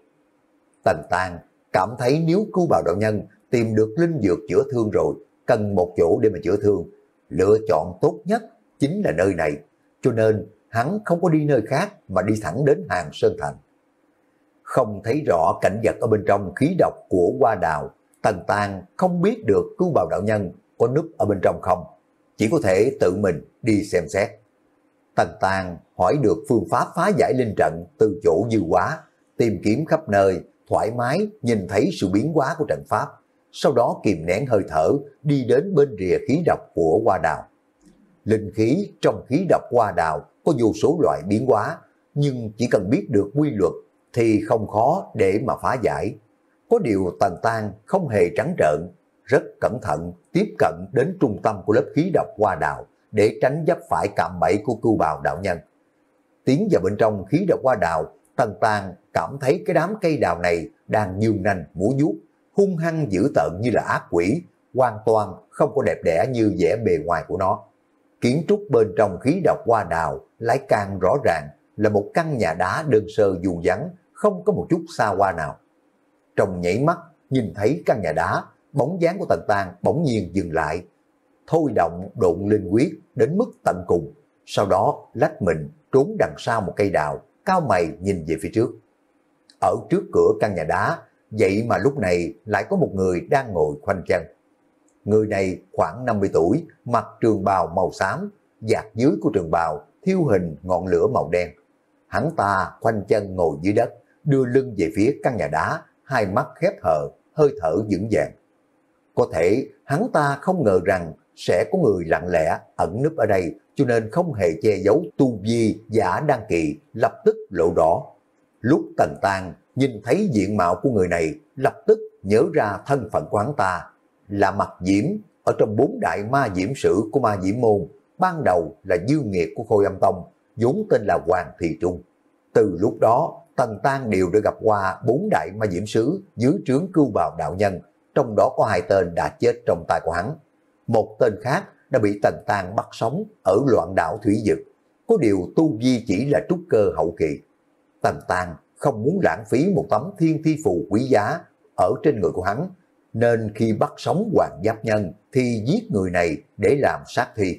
Tần Tàng cảm thấy nếu Cưu Bào đạo nhân tìm được linh dược chữa thương rồi, cần một chỗ để mà chữa thương, lựa chọn tốt nhất chính là nơi này, cho nên hắn không có đi nơi khác mà đi thẳng đến Hàng Sơn Thành. Không thấy rõ cảnh vật ở bên trong khí độc của hoa đào, Tần Tàng không biết được Cưu Bào đạo nhân có núp ở bên trong không, chỉ có thể tự mình đi xem xét. Tần Tàng hỏi được phương pháp phá giải linh trận từ chỗ Dư Quá, tìm kiếm khắp nơi, thoải mái nhìn thấy sự biến hóa của trận pháp, sau đó kìm nén hơi thở đi đến bên rìa khí độc của hoa đào. Linh khí trong khí độc hoa đào có vô số loại biến hóa, nhưng chỉ cần biết được quy luật thì không khó để mà phá giải. Có điều Tần Tang không hề trắng trợn, rất cẩn thận tiếp cận đến trung tâm của lớp khí độc hoa đào để tránh vấp phải cạm bẫy của Cưu Bào đạo nhân. Tiến vào bên trong khí độc hoa đào, Tần Tang cảm thấy cái đám cây đào này đang dương nanh múa vuốt, hung hăng dữ tợn như là ác quỷ, hoàn toàn không có đẹp đẽ như vẻ bề ngoài của nó. Kiến trúc bên trong khí độc hoa đào lại càng rõ ràng là một căn nhà đá đơn sơ vuông vắn, không có một chút xa hoa nào. Trong nhảy mắt nhìn thấy căn nhà đá, bóng dáng của Tần Tang bỗng nhiên dừng lại, thôi động độn linh quyết đến mức tận cùng, sau đó lách mình trốn đằng sau một cây đào, cao mày nhìn về phía trước. Ở trước cửa căn nhà đá, vậy mà lúc này lại có một người đang ngồi khoanh chân. Người này khoảng năm mươi tuổi, mặc trường bào màu xám, vạt dưới của trường bào thiêu hình ngọn lửa màu đen. Hắn ta khoanh chân ngồi dưới đất, đưa lưng về phía căn nhà đá, hai mắt khép hờ, hơi thở vững vàng. Có thể hắn ta không ngờ rằng sẽ có người lặng lẽ ẩn núp ở đây, cho nên không hề che giấu tu vi giả đăng kỳ lập tức lộ rõ. Lúc Tần Tang nhìn thấy diện mạo của người này, lập tức nhớ ra thân phận của hắn ta là Mặc Diễm ở trong bốn đại ma diễm sử của ma diễm môn, ban đầu là dư nghiệt của Khôi Âm Tông, vốn tên là Hoàng Thị Trung. Từ lúc đó, Tần Tang đều đã gặp qua bốn đại ma diễm sứ dưới trướng Cưu Bào đạo nhân, trong đó có hai tên đã chết trong tay của hắn. Một tên khác đã bị Tần Tang bắt sống ở loạn đảo Thủy Dực, có điều tu vi chỉ là trúc cơ hậu kỳ. Tần Tang không muốn lãng phí một tấm thiên thi phù quý giá ở trên người của hắn, nên khi bắt sống Hoàng Giáp Nhân thì giết người này để làm sát thi.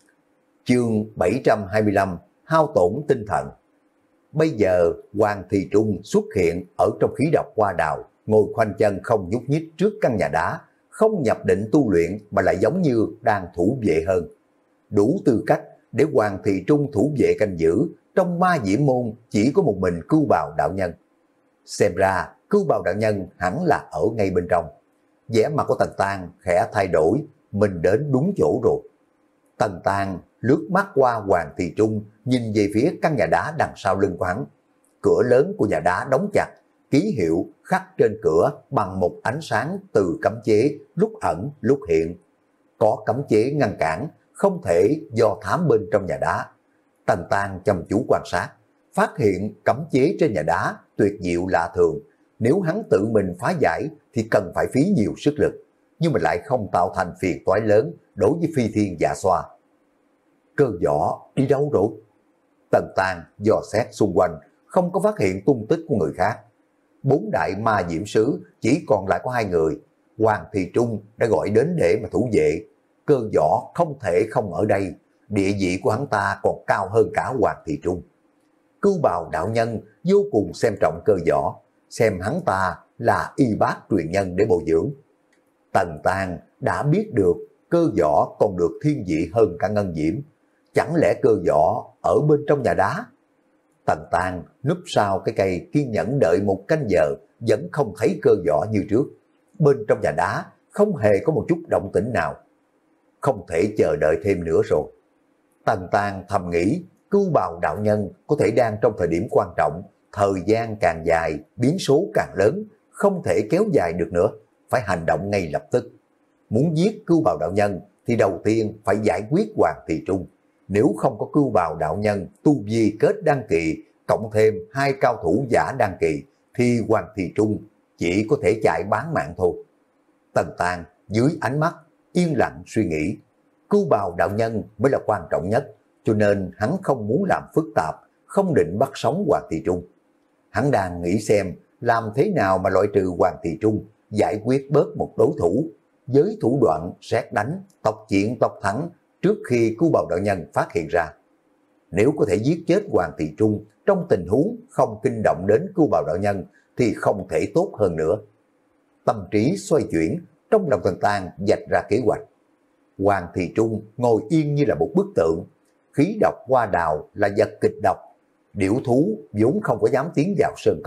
Chương bảy trăm hai mươi lăm, hao tổn tinh thần. Bây giờ Hoàng Thị Trung xuất hiện ở trong khí độc hoa đào, ngồi khoanh chân không nhúc nhích trước căn nhà đá, không nhập định tu luyện mà lại giống như đang thủ vệ hơn. Đủ tư cách để Hoàng Thị Trung thủ vệ canh giữ, trong ma diễm môn chỉ có một mình Cưu Bào đạo nhân. Xem ra Cưu Bào đạo nhân hẳn là ở ngay bên trong. Vẻ mặt của Tần Tang khẽ thay đổi, mình đến đúng chỗ rồi. Tần Tang lướt mắt qua Hoàng Thị Trung, nhìn về phía căn nhà đá đằng sau lưng của hắn. Cửa lớn của nhà đá đóng chặt, ký hiệu khắc trên cửa bằng một ánh sáng từ cấm chế, lúc ẩn lúc hiện. Có cấm chế ngăn cản, không thể do thám bên trong nhà đá. Tần Tang chăm chú quan sát, phát hiện cấm chế trên nhà đá tuyệt diệu lạ thường. Nếu hắn tự mình phá giải thì cần phải phí nhiều sức lực, nhưng mà lại không tạo thành phiền toái lớn đối với Phi Thiên Dạ Xoa. Cơ Võ đi đâu rồi? Tần Tang dò xét xung quanh, không có phát hiện tung tích của người khác. Bốn đại ma diễm sứ chỉ còn lại có hai người. Hoàng Thị Trung đã gọi đến để mà thủ vệ. Cơ Võ không thể không ở đây, địa vị của hắn ta còn cao hơn cả Hoàng Thị Trung. Cưu Bào đạo nhân vô cùng xem trọng Cơ Võ, xem hắn ta là y bác truyền nhân để bồi dưỡng. Tần Tang đã biết được Cơ Võ còn được thiên vị hơn cả Ngân Diễm. Chẳng lẽ Cơ Võ ở bên trong nhà đá? Tần Tang núp sau cái cây kiên nhẫn đợi một canh giờ, vẫn không thấy Cơ Võ như trước. Bên trong nhà đá không hề có một chút động tĩnh nào. Không thể chờ đợi thêm nữa rồi. Tần Tang thầm nghĩ, Cưu Bào đạo nhân có thể đang trong thời điểm quan trọng, thời gian càng dài, biến số càng lớn, không thể kéo dài được nữa, phải hành động ngay lập tức. Muốn giết Cưu Bào đạo nhân thì đầu tiên phải giải quyết Hoàng Thị Trung. Nếu không có Cưu Bào đạo nhân tu vi kết đăng kỳ, cộng thêm hai cao thủ giả đăng kỳ, thì Hoàng Thị Trung chỉ có thể chạy bán mạng thôi. Tần Tang dưới ánh mắt yên lặng suy nghĩ, Cưu Bào đạo nhân mới là quan trọng nhất, cho nên hắn không muốn làm phức tạp, không định bắt sống Hoàng Thị Trung. Hắn đang nghĩ xem làm thế nào mà loại trừ Hoàng Thị Trung, giải quyết bớt một đối thủ, với thủ đoạn sét đánh, tốc chiến tốc thắng trước khi Cưu Bào đạo nhân phát hiện ra. Nếu có thể giết chết Hoàng Thị Trung trong tình huống không kinh động đến Cưu Bào đạo nhân thì không thể tốt hơn nữa. Tâm trí xoay chuyển, trong lòng Tần Tang vạch ra kế hoạch. Hoàng Thị Trung ngồi yên như là một bức tượng. Khí độc hoa đào là vật kịch độc. Điểu thú vốn không có dám tiến vào sơn cốc,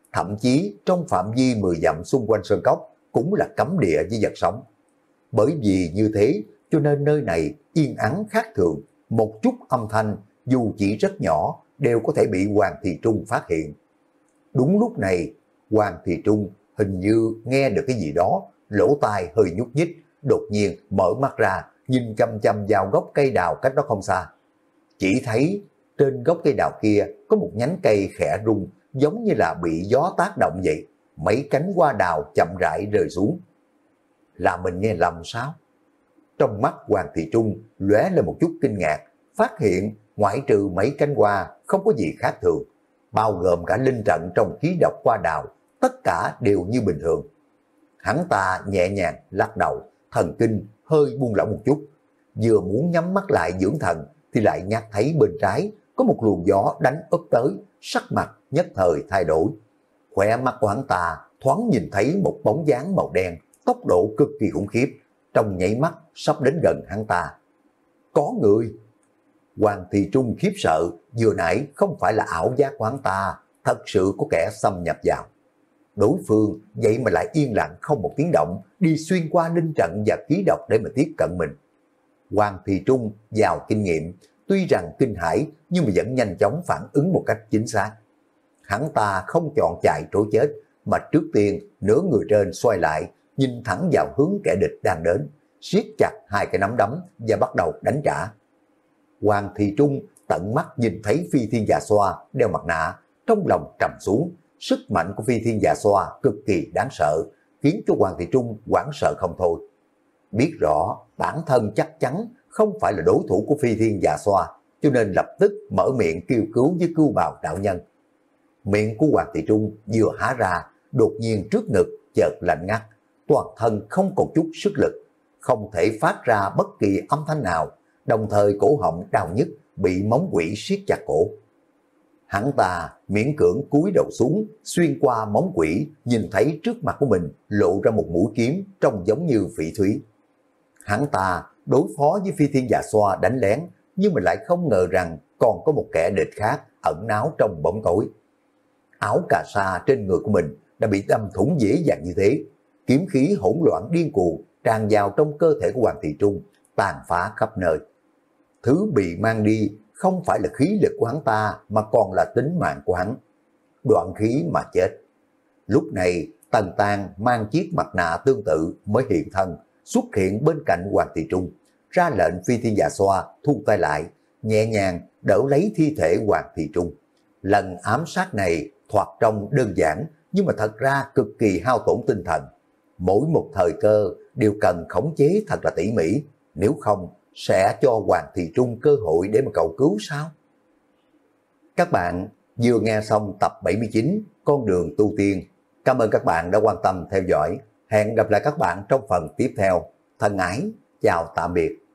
Thậm chí trong phạm vi mười dặm xung quanh sơn cốc cũng là cấm địa với vật sống. Bởi vì như thế cho nên nơi này yên ắng khác thường, một chút âm thanh dù chỉ rất nhỏ đều có thể bị Hoàng Thị Trung phát hiện. Đúng lúc này, Hoàng Thị Trung hình như nghe được cái gì đó, lỗ tai hơi nhúc nhích, đột nhiên mở mắt ra, nhìn chăm chăm vào gốc cây đào cách đó không xa. Chỉ thấy trên gốc cây đào kia có một nhánh cây khẽ rung, giống như là bị gió tác động vậy, mấy cánh hoa đào chậm rãi rơi xuống. Là mình nghe lầm sao? Trong mắt Hoàng Thị Trung lóe lên một chút kinh ngạc, phát hiện ngoại trừ mấy cánh hoa không có gì khác thường, bao gồm cả linh trận trong khí độc hoa đào, tất cả đều như bình thường. Hắn ta nhẹ nhàng lắc đầu, thần kinh hơi buông lỏng một chút, vừa muốn nhắm mắt lại dưỡng thần thì lại nhắc thấy bên trái có một luồng gió đánh úp tới, sắc mặt nhất thời thay đổi. Khỏe mắt của hắn ta thoáng nhìn thấy một bóng dáng màu đen, tốc độ cực kỳ khủng khiếp, trong nhảy mắt sắp đến gần hắn ta. Có người! Hoàng Thị Trung khiếp sợ, vừa nãy không phải là ảo giác của hắn ta, thật sự có kẻ xâm nhập vào. Đối phương vậy mà lại yên lặng không một tiếng động, đi xuyên qua linh trận và khí độc để mà tiếp cận mình. Hoàng Thị Trung giàu kinh nghiệm, tuy rằng kinh hãi nhưng mà vẫn nhanh chóng phản ứng một cách chính xác. Hắn ta không chọn chạy trốn chết, mà trước tiên nửa người trên xoay lại, nhìn thẳng vào hướng kẻ địch đang đến, siết chặt hai cái nắm đấm và bắt đầu đánh trả. Hoàng Thị Trung tận mắt nhìn thấy Phi Thiên Dạ Xoa đeo mặt nạ, trong lòng trầm xuống. Sức mạnh của Phi Thiên Dạ Xoa cực kỳ đáng sợ, khiến cho Hoàng Thị Trung hoảng sợ không thôi. Biết rõ bản thân chắc chắn không phải là đối thủ của Phi Thiên Dạ Xoa, cho nên lập tức mở miệng kêu cứu với Cưu Bào đạo nhân. Miệng của Hoàng Thị Trung vừa há ra, đột nhiên trước ngực chợt lạnh ngắt, toàn thân không còn chút sức lực, không thể phát ra bất kỳ âm thanh nào, đồng thời cổ họng đau nhức, bị móng quỷ siết chặt cổ. Hắn ta miễn cưỡng cúi đầu xuống, xuyên qua móng quỷ, nhìn thấy trước mặt của mình lộ ra một mũi kiếm trông giống như phỉ thúy. Hắn ta đối phó với Phi Thiên Dạ Xoa đánh lén, nhưng mà lại không ngờ rằng còn có một kẻ địch khác ẩn náu trong bóng tối. Áo cà sa trên người của mình đã bị đâm thủng dễ dàng như thế, kiếm khí hỗn loạn điên cuồng tràn vào trong cơ thể của Hoàng Thị Trung, tàn phá khắp nơi. Thứ bị mang đi không phải là khí lực của hắn ta, mà còn là tính mạng của hắn. Đoạn khí mà chết. Lúc này Tần Tàng mang chiếc mặt nạ tương tự mới hiện thân, xuất hiện bên cạnh Hoàng Thị Trung, ra lệnh Phi Thiên Dạ Xoa thu tay lại, nhẹ nhàng đỡ lấy thi thể Hoàng Thị Trung. Lần ám sát này thoạt trông đơn giản, nhưng mà thật ra cực kỳ hao tổn tinh thần. Mỗi một thời cơ đều cần khống chế thật là tỉ mỉ, nếu không sẽ cho Hoàng Thị Trung cơ hội để mà cầu cứu sao? Các bạn vừa nghe xong tập bảy mươi chín Con đường tu tiên. Cảm ơn các bạn đã quan tâm theo dõi. Hẹn gặp lại các bạn trong phần tiếp theo. Thân ái, chào tạm biệt.